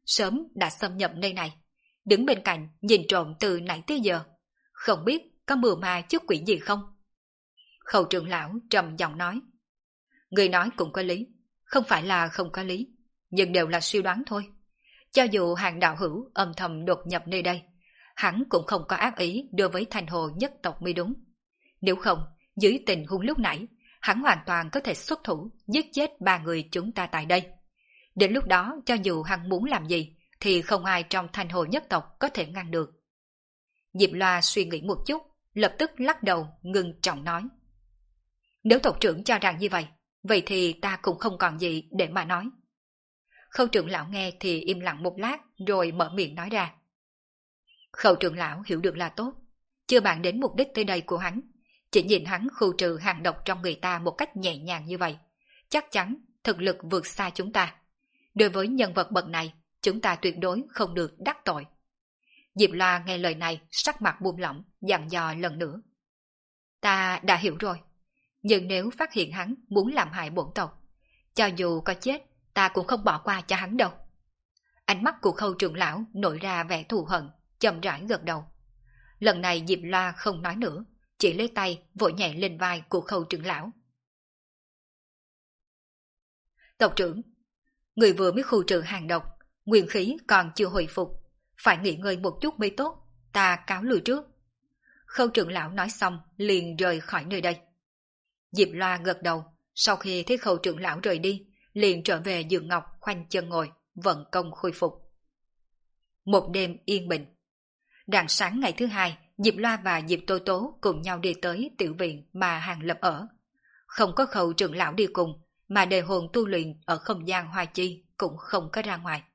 Speaker 1: sớm đã xâm nhập nơi này, đứng bên cạnh nhìn trộm từ nãy tới giờ, không biết có mưu ma trước quỷ gì không? Khâu trưởng lão trầm giọng nói. Người nói cũng có lý, không phải là không có lý, nhưng đều là suy đoán thôi. Cho dù Hàng đạo hữu âm thầm đột nhập nơi đây, hắn cũng không có ác ý đối với Thanh Hồ nhất tộc mới đúng. Nếu không, dưới tình huống lúc nãy, hắn hoàn toàn có thể xuất thủ giết chết 3 người chúng ta tại đây. Đến lúc đó, cho dù hắn muốn làm gì, thì không ai trong Thanh Hồ nhất tộc có thể ngăn được. Diệp Loa suy nghĩ một chút, lập tức lắc đầu ngưng trọng nói. Nếu tộc trưởng cho rằng như vậy thì ta cũng không còn gì để mà nói. Khâu trưởng lão nghe thì im lặng một lát rồi mở miệng nói ra. Khâu trưởng lão hiểu được là tốt, chưa bàn đến mục đích tới đây của hắn, chỉ nhìn hắn khu trừ hàng độc trong người ta một cách nhẹ nhàng như vậy, chắc chắn thực lực vượt xa chúng ta. Đối với nhân vật bậc này, chúng ta tuyệt đối không được đắc tội. Diệp Loa nghe lời này sắc mặt buông lỏng, dặn dò lần nữa. Ta đã hiểu rồi, nhưng nếu phát hiện hắn muốn làm hại bổn tộc, cho dù có chết, ta cũng không bỏ qua cho hắn đâu. Ánh mắt của Khâu trưởng lão nổi ra vẻ thù hận, chậm rãi gật đầu. Lần này Diệp Loa không nói nữa, chỉ lấy tay vội nhẹ lên vai của Khâu trưởng lão. Tộc trưởng, người vừa mới khu trừ hàng độc, nguyên khí còn chưa hồi phục, phải nghỉ ngơi một chút mới tốt, ta cáo lui trước. Khâu trưởng lão nói xong liền rời khỏi nơi đây. Diệp Loa gật đầu, sau khi thấy Khâu trưởng lão rời đi, liền trở về giường ngọc khoanh chân ngồi, vận công khôi phục. Một đêm yên bình. Rạng sáng ngày thứ hai, Diệp Loa và Diệp Tố Tố cùng nhau đi tới tiểu viện mà Hàng Lập ở. Không có Khâu trưởng lão đi cùng, mà đề hồn tu luyện ở không gian Hoa Chi cũng không có ra ngoài.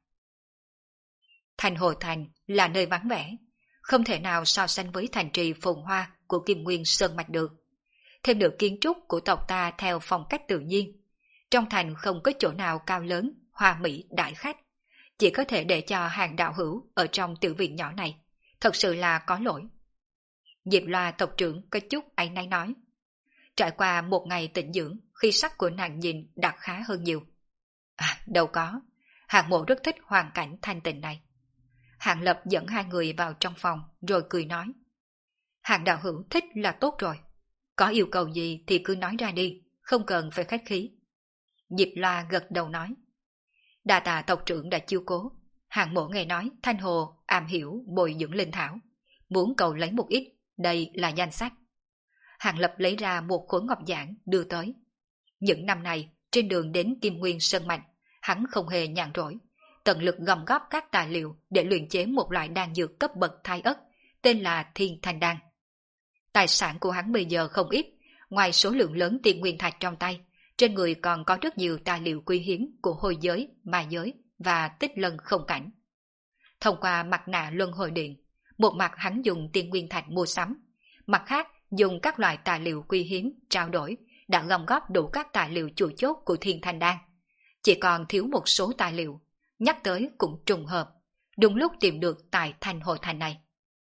Speaker 1: Thành Hồ Thành là nơi vắng vẻ, không thể nào so sánh với thành trì phồn hoa của Kim Nguyên Sơn Mạch được. Thêm nữa kiến trúc của tộc ta theo phong cách tự nhiên. Trong thành không có chỗ nào cao lớn, hoa mỹ đại khách, chỉ có thể để cho Hàng đạo hữu ở trong tiểu viện nhỏ này, thật sự là có lỗi. Diệp Loa tộc trưởng có chút áy náy nói. Trải qua một ngày tĩnh dưỡng, khi sắc của nàng nhìn đã khá hơn nhiều. Đâu có, Hàng mộ rất thích hoàn cảnh thanh tịnh này. Hàng Lập dẫn hai người vào trong phòng rồi cười nói. Hàng đạo hữu thích là tốt rồi, có yêu cầu gì thì cứ nói ra đi, không cần phải khách khí. Diệp Loa gật đầu nói. Đa tạ tộc trưởng đã chiêu cố, Hàng mộ nghe nói Thanh Hồ am hiểu bồi dưỡng linh thảo, muốn cầu lấy một ít, đây là danh sách. Hàng Lập lấy ra một khối ngọc giản đưa tới. Những năm này, trên đường đến Kim Nguyên Sơn Mạch, hắn không hề nhàn rỗi, tận lực gom góp các tài liệu để luyện chế một loại đan dược cấp bậc thai ất, tên là Thiên Thanh Đan. Tài sản của hắn bây giờ không ít, ngoài số lượng lớn tiền nguyên thạch trong tay, trên người còn có rất nhiều tài liệu quý hiếm của hồi giới, ma giới và tích lân không cảnh. Thông qua mặt nạ luân hồi điện, một mặt hắn dùng tiền nguyên thạch mua sắm, mặt khác dùng các loại tài liệu quý hiếm trao đổi, đã gom góp đủ các tài liệu chủ chốt của Thiên Thanh Đan. Chỉ còn thiếu một số tài liệu, nhắc tới cũng trùng hợp, đúng lúc tìm được tại Thanh Hồ Thành này.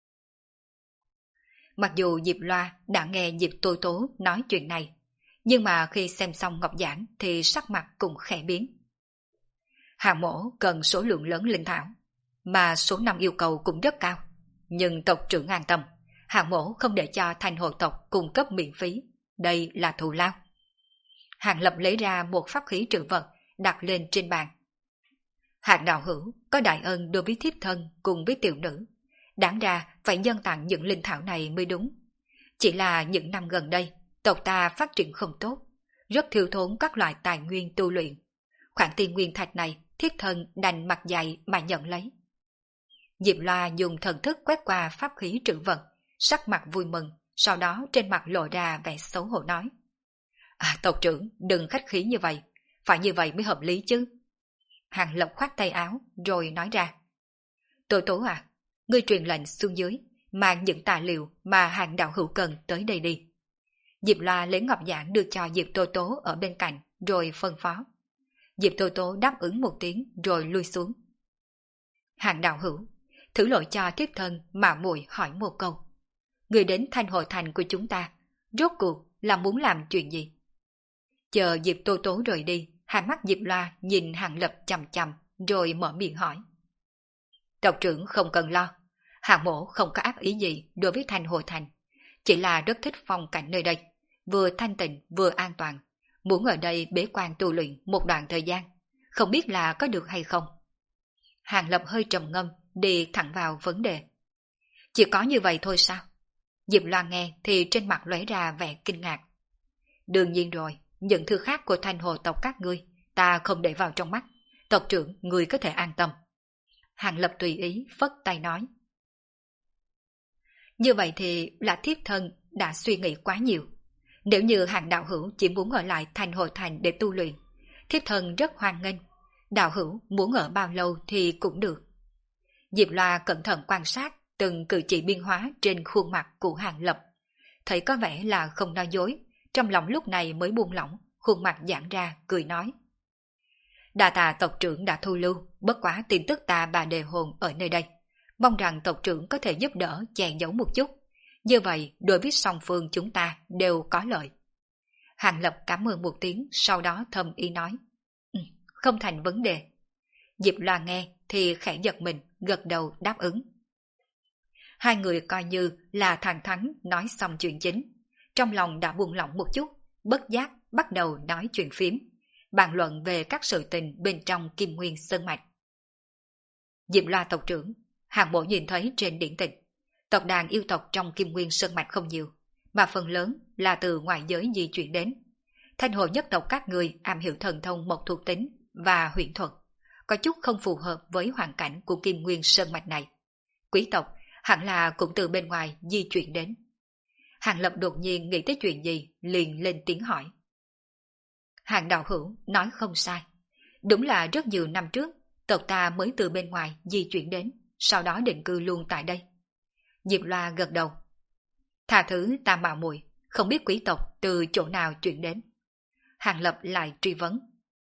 Speaker 1: Mặc dù Diệp Loa đã nghe Diệp Tố Tố nói chuyện này, nhưng mà khi xem xong ngọc giản thì sắc mặt cũng khẽ biến. Hàng mổ cần số lượng lớn linh thảo, mà số năm yêu cầu cũng rất cao. Nhưng tộc trưởng an tâm, Hàng mổ không để cho Thanh Hồ tộc cung cấp miễn phí, đây là thù lao. Hàng Lập lấy ra một pháp khí trữ vật đặt lên trên bàn. Hàng đạo hữu có đại ân đối với thiếp thân cùng với tiểu nữ, đáng ra phải nhân tặng những linh thảo này mới đúng. Chỉ là những năm gần đây, tộc ta phát triển không tốt, rất thiếu thốn các loại tài nguyên tu luyện. Khoản tiền nguyên thạch này, thiếp thân đành mặt dày mà nhận lấy. Diệp Loa dùng thần thức quét qua pháp khí trữ vật, sắc mặt vui mừng, sau đó trên mặt lộ ra vẻ xấu hổ nói. Tộc trưởng, đừng khách khí như vậy, phải như vậy mới hợp lý chứ. Hàng Lập khoát tay áo, rồi nói ra. Tố Tố ngươi truyền lệnh xuống dưới, mang những tài liệu mà Hàng đạo hữu cần tới đây đi. Diệp Loa lấy ngọc giản đưa cho Diệp Tố Tố ở bên cạnh, rồi phân phó. Diệp Tố Tố đáp ứng một tiếng, rồi lui xuống. Hàng đạo hữu, thử lỗi cho thiếp thân mà muội hỏi một câu. Người đến Thanh Hồ Thành của chúng ta, rốt cuộc là muốn làm chuyện gì? Chờ Diệp Tố Tố rời đi, hai mắt Diệp Loa nhìn Hàng Lập chằm chằm, rồi mở miệng hỏi. Tộc trưởng không cần lo, Hàng mổ không có ác ý gì đối với Thanh Hồ Thành, chỉ là rất thích phong cảnh nơi đây, vừa thanh tịnh vừa an toàn, muốn ở đây bế quan tu luyện một đoạn thời gian, không biết là có được hay không. Hàng Lập hơi trầm ngâm, đi thẳng vào vấn đề. Chỉ có như vậy thôi sao? Diệp Loan nghe thì trên mặt lóe ra vẻ kinh ngạc. Đương nhiên rồi, những thứ khác của Thanh Hồ tộc các ngươi, ta không để vào trong mắt. Tộc trưởng, ngươi có thể an tâm. Hàng Lập tùy ý, phất tay nói. Như vậy thì là thiếp thân đã suy nghĩ quá nhiều. Nếu như Hàng đạo hữu chỉ muốn ở lại Thanh Hồ Thành để tu luyện, thiếp thân rất hoan nghênh. Đạo hữu muốn ở bao lâu thì cũng được. Diệp Loa cẩn thận quan sát từng cử chỉ biến hóa trên khuôn mặt của Hàng Lập. Thấy có vẻ là không nói dối, trong lòng lúc này mới buông lỏng, khuôn mặt giãn ra, cười nói. Đa tạ tộc trưởng đã thu lưu, bất quá tin tức ta bà đề hồn ở nơi đây. Mong rằng tộc trưởng có thể giúp đỡ che giấu một chút. Như vậy, đối với song phương chúng ta đều có lợi. Hàng Lập cảm ơn một tiếng, sau đó thầm ý nói. Không thành vấn đề. Diệp Loa nghe thì khẽ giật mình, gật đầu đáp ứng. Hai người coi như là thẳng thắn nói xong chuyện chính. Trong lòng đã buông lỏng một chút, bất giác bắt đầu nói chuyện phím, bàn luận về các sự tình bên trong Kim Nguyên Sơn Mạch. Diệp Loa tộc trưởng, Hàng Mộ nhìn thấy trên điển tịch, tộc đàn yêu tộc trong Kim Nguyên Sơn Mạch không nhiều, mà phần lớn là từ ngoại giới di chuyển đến. Thanh Hồ nhất tộc các người am hiểu thần thông mộc thuộc tính và huyễn thuật, có chút không phù hợp với hoàn cảnh của Kim Nguyên Sơn Mạch này. Quý tộc hẳn là cũng từ bên ngoài di chuyển đến. Hàng Lập đột nhiên nghĩ tới chuyện gì, liền lên tiếng hỏi. Hàng đạo hữu nói không sai. Đúng là rất nhiều năm trước, tộc ta mới từ bên ngoài di chuyển đến, sau đó định cư luôn tại đây. Diệp Loa gật đầu. Tha thứ ta mạo muội, không biết quý tộc từ chỗ nào chuyển đến. Hàng Lập lại truy vấn.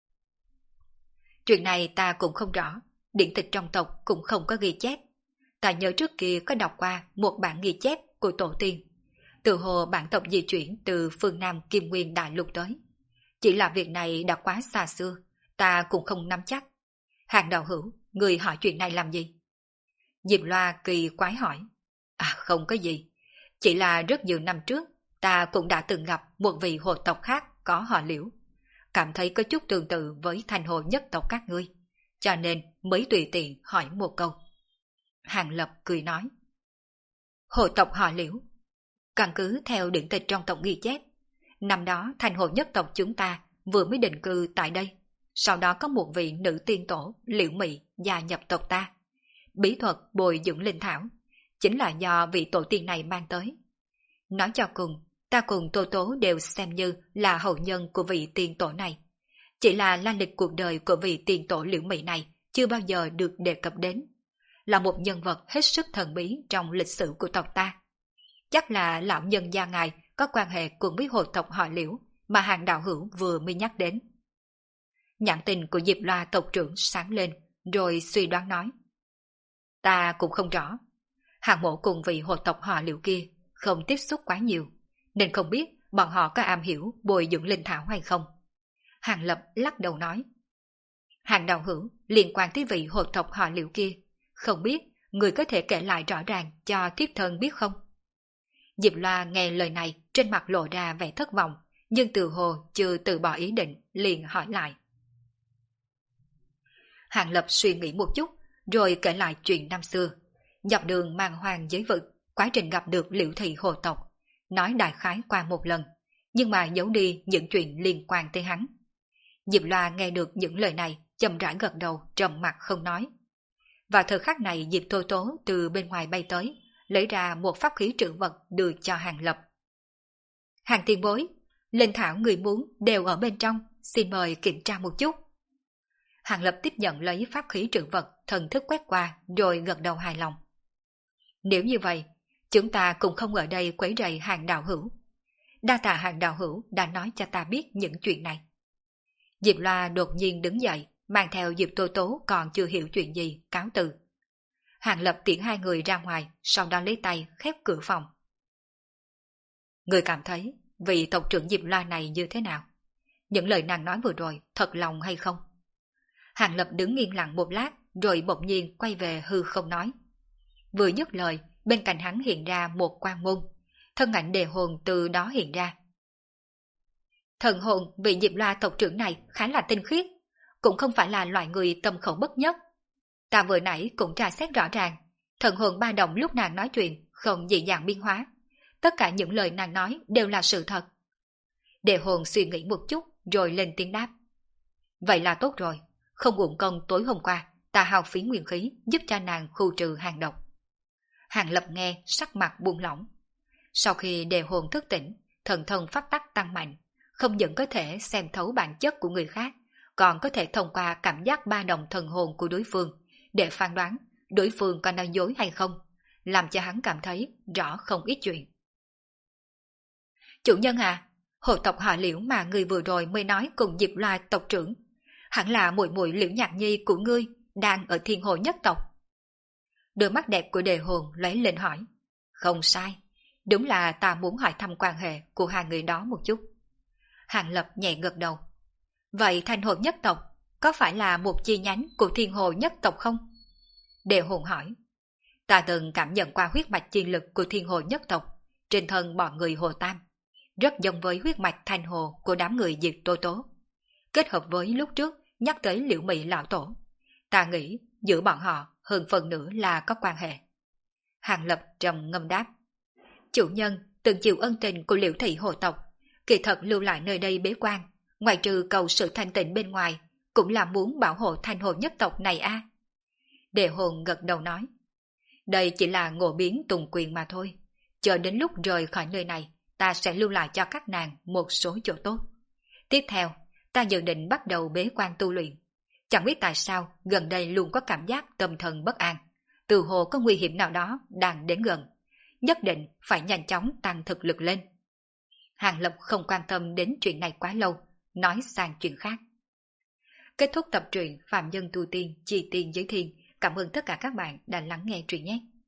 Speaker 1: Chuyện này ta cũng không rõ, điển tịch trong tộc cũng không có ghi chép. Ta nhớ trước kia có đọc qua một bản ghi chép của tổ tiên. Từ hồ bản tộc di chuyển từ phương Nam Kim Nguyên Đại Lục tới. Chỉ là việc này đã quá xa xưa, ta cũng không nắm chắc. Hàng đạo hữu, người hỏi chuyện này làm gì? Diệp Loa kỳ quái hỏi. Không có gì. Chỉ là rất nhiều năm trước, ta cũng đã từng gặp một vị hồ tộc khác có họ Liễu. Cảm thấy có chút tương tự với Thanh Hồ nhất tộc các ngươi, cho nên mới tùy tiện hỏi một câu. Hàng Lập cười nói. Hồ tộc họ Liễu. Căn cứ theo điển tịch trong tộc ghi chép, năm đó Thanh Hồ nhất tộc chúng ta vừa mới định cư tại đây. Sau đó có một vị nữ tiên tổ Liễu Mị gia nhập tộc ta. Bí thuật bồi dưỡng linh thảo chính là do vị tổ tiên này mang tới. Nói cho cùng, ta cùng Tô Tố đều xem như là hậu nhân của vị tiên tổ này. Chỉ là la lịch cuộc đời của vị tiên tổ Liễu Mị này chưa bao giờ được đề cập đến. Là một nhân vật hết sức thần bí trong lịch sử của tộc ta. Chắc là lão nhân gia ngài có quan hệ cùng với hồ tộc họ Liễu mà Hàng đạo hữu vừa mới nhắc đến. Nhãn tình của Diệp Loa tộc trưởng sáng lên, rồi suy đoán nói. Ta cũng không rõ. Hàng Mộ cùng vị hồ tộc họ Liễu kia không tiếp xúc quá nhiều, nên không biết bọn họ có am hiểu bồi dưỡng linh thảo hay không. Hàng Lập lắc đầu nói. Hàng đạo hữu liên quan tới vị hồ tộc họ Liễu kia, không biết người có thể kể lại rõ ràng cho thiếp thân biết không? Diệp Loa nghe lời này trên mặt lộ ra vẻ thất vọng, nhưng từ hồ chưa từ bỏ ý định, liền hỏi lại. Hàng Lập suy nghĩ một chút, rồi kể lại chuyện năm xưa. Dọc đường mang hoang giới vực, quá trình gặp được Liễu thị hồ tộc, nói đại khái qua một lần, nhưng mà giấu đi những chuyện liên quan tới hắn. Diệp Loa nghe được những lời này, chậm rãi gật đầu, trầm mặt không nói. Vào thời khắc này Diệp Tô Tố từ bên ngoài bay tới, lấy ra một pháp khí trữ vật đưa cho Hàng Lập. Hàng tiền bối, linh thảo người muốn đều ở bên trong, xin mời kiểm tra một chút. Hàng Lập tiếp nhận lấy pháp khí trữ vật, thần thức quét qua, rồi gật đầu hài lòng. Nếu như vậy, chúng ta cũng không ở đây quấy rầy Hàng đạo hữu. Đa tạ Hàng đạo hữu đã nói cho ta biết những chuyện này. Diệp Loa đột nhiên đứng dậy, mang theo Diệp Tô Tố còn chưa hiểu chuyện gì, cáo từ. Hàng Lập tiễn hai người ra ngoài, sau đó lấy tay khép cửa phòng. Người cảm thấy vị tộc trưởng Diệp Loa này như thế nào? Những lời nàng nói vừa rồi thật lòng hay không? Hàng Lập đứng yên lặng một lát, rồi bỗng nhiên quay về hư không nói. Vừa dứt lời, bên cạnh hắn hiện ra một quan môn, thân ảnh Đề Hồn từ đó hiện ra. Thần hồn vị Diệp Loa tộc trưởng này khá là tinh khiết, cũng không phải là loại người tâm khẩu bất nhất. Ta vừa nãy cũng tra xét rõ ràng, thần hồn ba động lúc nàng nói chuyện không dị dạng biến hóa. Tất cả những lời nàng nói đều là sự thật. Đề Hồn suy nghĩ một chút rồi lên tiếng đáp. Vậy là tốt rồi, không uổng công tối hôm qua ta hao phí nguyên khí giúp cho nàng khu trừ hàng độc. Hàng Lập nghe sắc mặt buông lỏng. Sau khi Đề Hồn thức tỉnh, thần thông pháp tắc tăng mạnh, không những có thể xem thấu bản chất của người khác, còn có thể thông qua cảm giác ba động thần hồn của đối phương để phán đoán đối phương có nói dối hay không, làm cho hắn cảm thấy rõ không ít chuyện. Chủ nhân à, hộ tộc họ Liễu mà người vừa rồi mới nói cùng Diệp Loa tộc trưởng, hẳn là muội muội Liễu Nhạc Nhi của ngươi đang ở Thiên Hồ nhất tộc. Đôi mắt đẹp của Đề Hồn lóe lên hỏi. Không sai, đúng là ta muốn hỏi thăm quan hệ của hai người đó một chút. Hàng Lập nhẹ gật đầu. Vậy Thanh Hồ nhất tộc có phải là một chi nhánh của Thiên Hồ nhất tộc không? Đề Hồn hỏi. Ta từng cảm nhận qua huyết mạch chi lực của Thiên Hồ nhất tộc trên thân bọn người Hồ Tam, rất giống với huyết mạch Thanh Hồ của đám người Diệt Tô Tố. Kết hợp với lúc trước nhắc tới Liễu Mị lão tổ, ta nghĩ giữa bọn họ hơn phần nữa là có quan hệ. Hàng Lập trầm ngâm đáp. Chủ nhân từng chịu ân tình của Liễu thị hồ tộc, kỳ thật lưu lại nơi đây bế quan, ngoài trừ cầu sự thanh tịnh bên ngoài, cũng là muốn bảo hộ Thanh Hồ nhất tộc này a. Đề Hồn gật đầu nói. Đây chỉ là ngộ biến tùng quyền mà thôi. Chờ đến lúc rời khỏi nơi này, ta sẽ lưu lại cho các nàng một số chỗ tốt. Tiếp theo, ta dự định bắt đầu bế quan tu luyện. Chẳng biết tại sao gần đây luôn có cảm giác tâm thần bất an, từ hồ có nguy hiểm nào đó đang đến gần. Nhất định phải nhanh chóng tăng thực lực lên. Hàng Lập không quan tâm đến chuyện này quá lâu, nói sang chuyện khác. Kết thúc tập truyện Phạm Nhân Tu Tiên Chi Tiên Giới Thiên. Cảm ơn tất cả các bạn đã lắng nghe truyện nhé.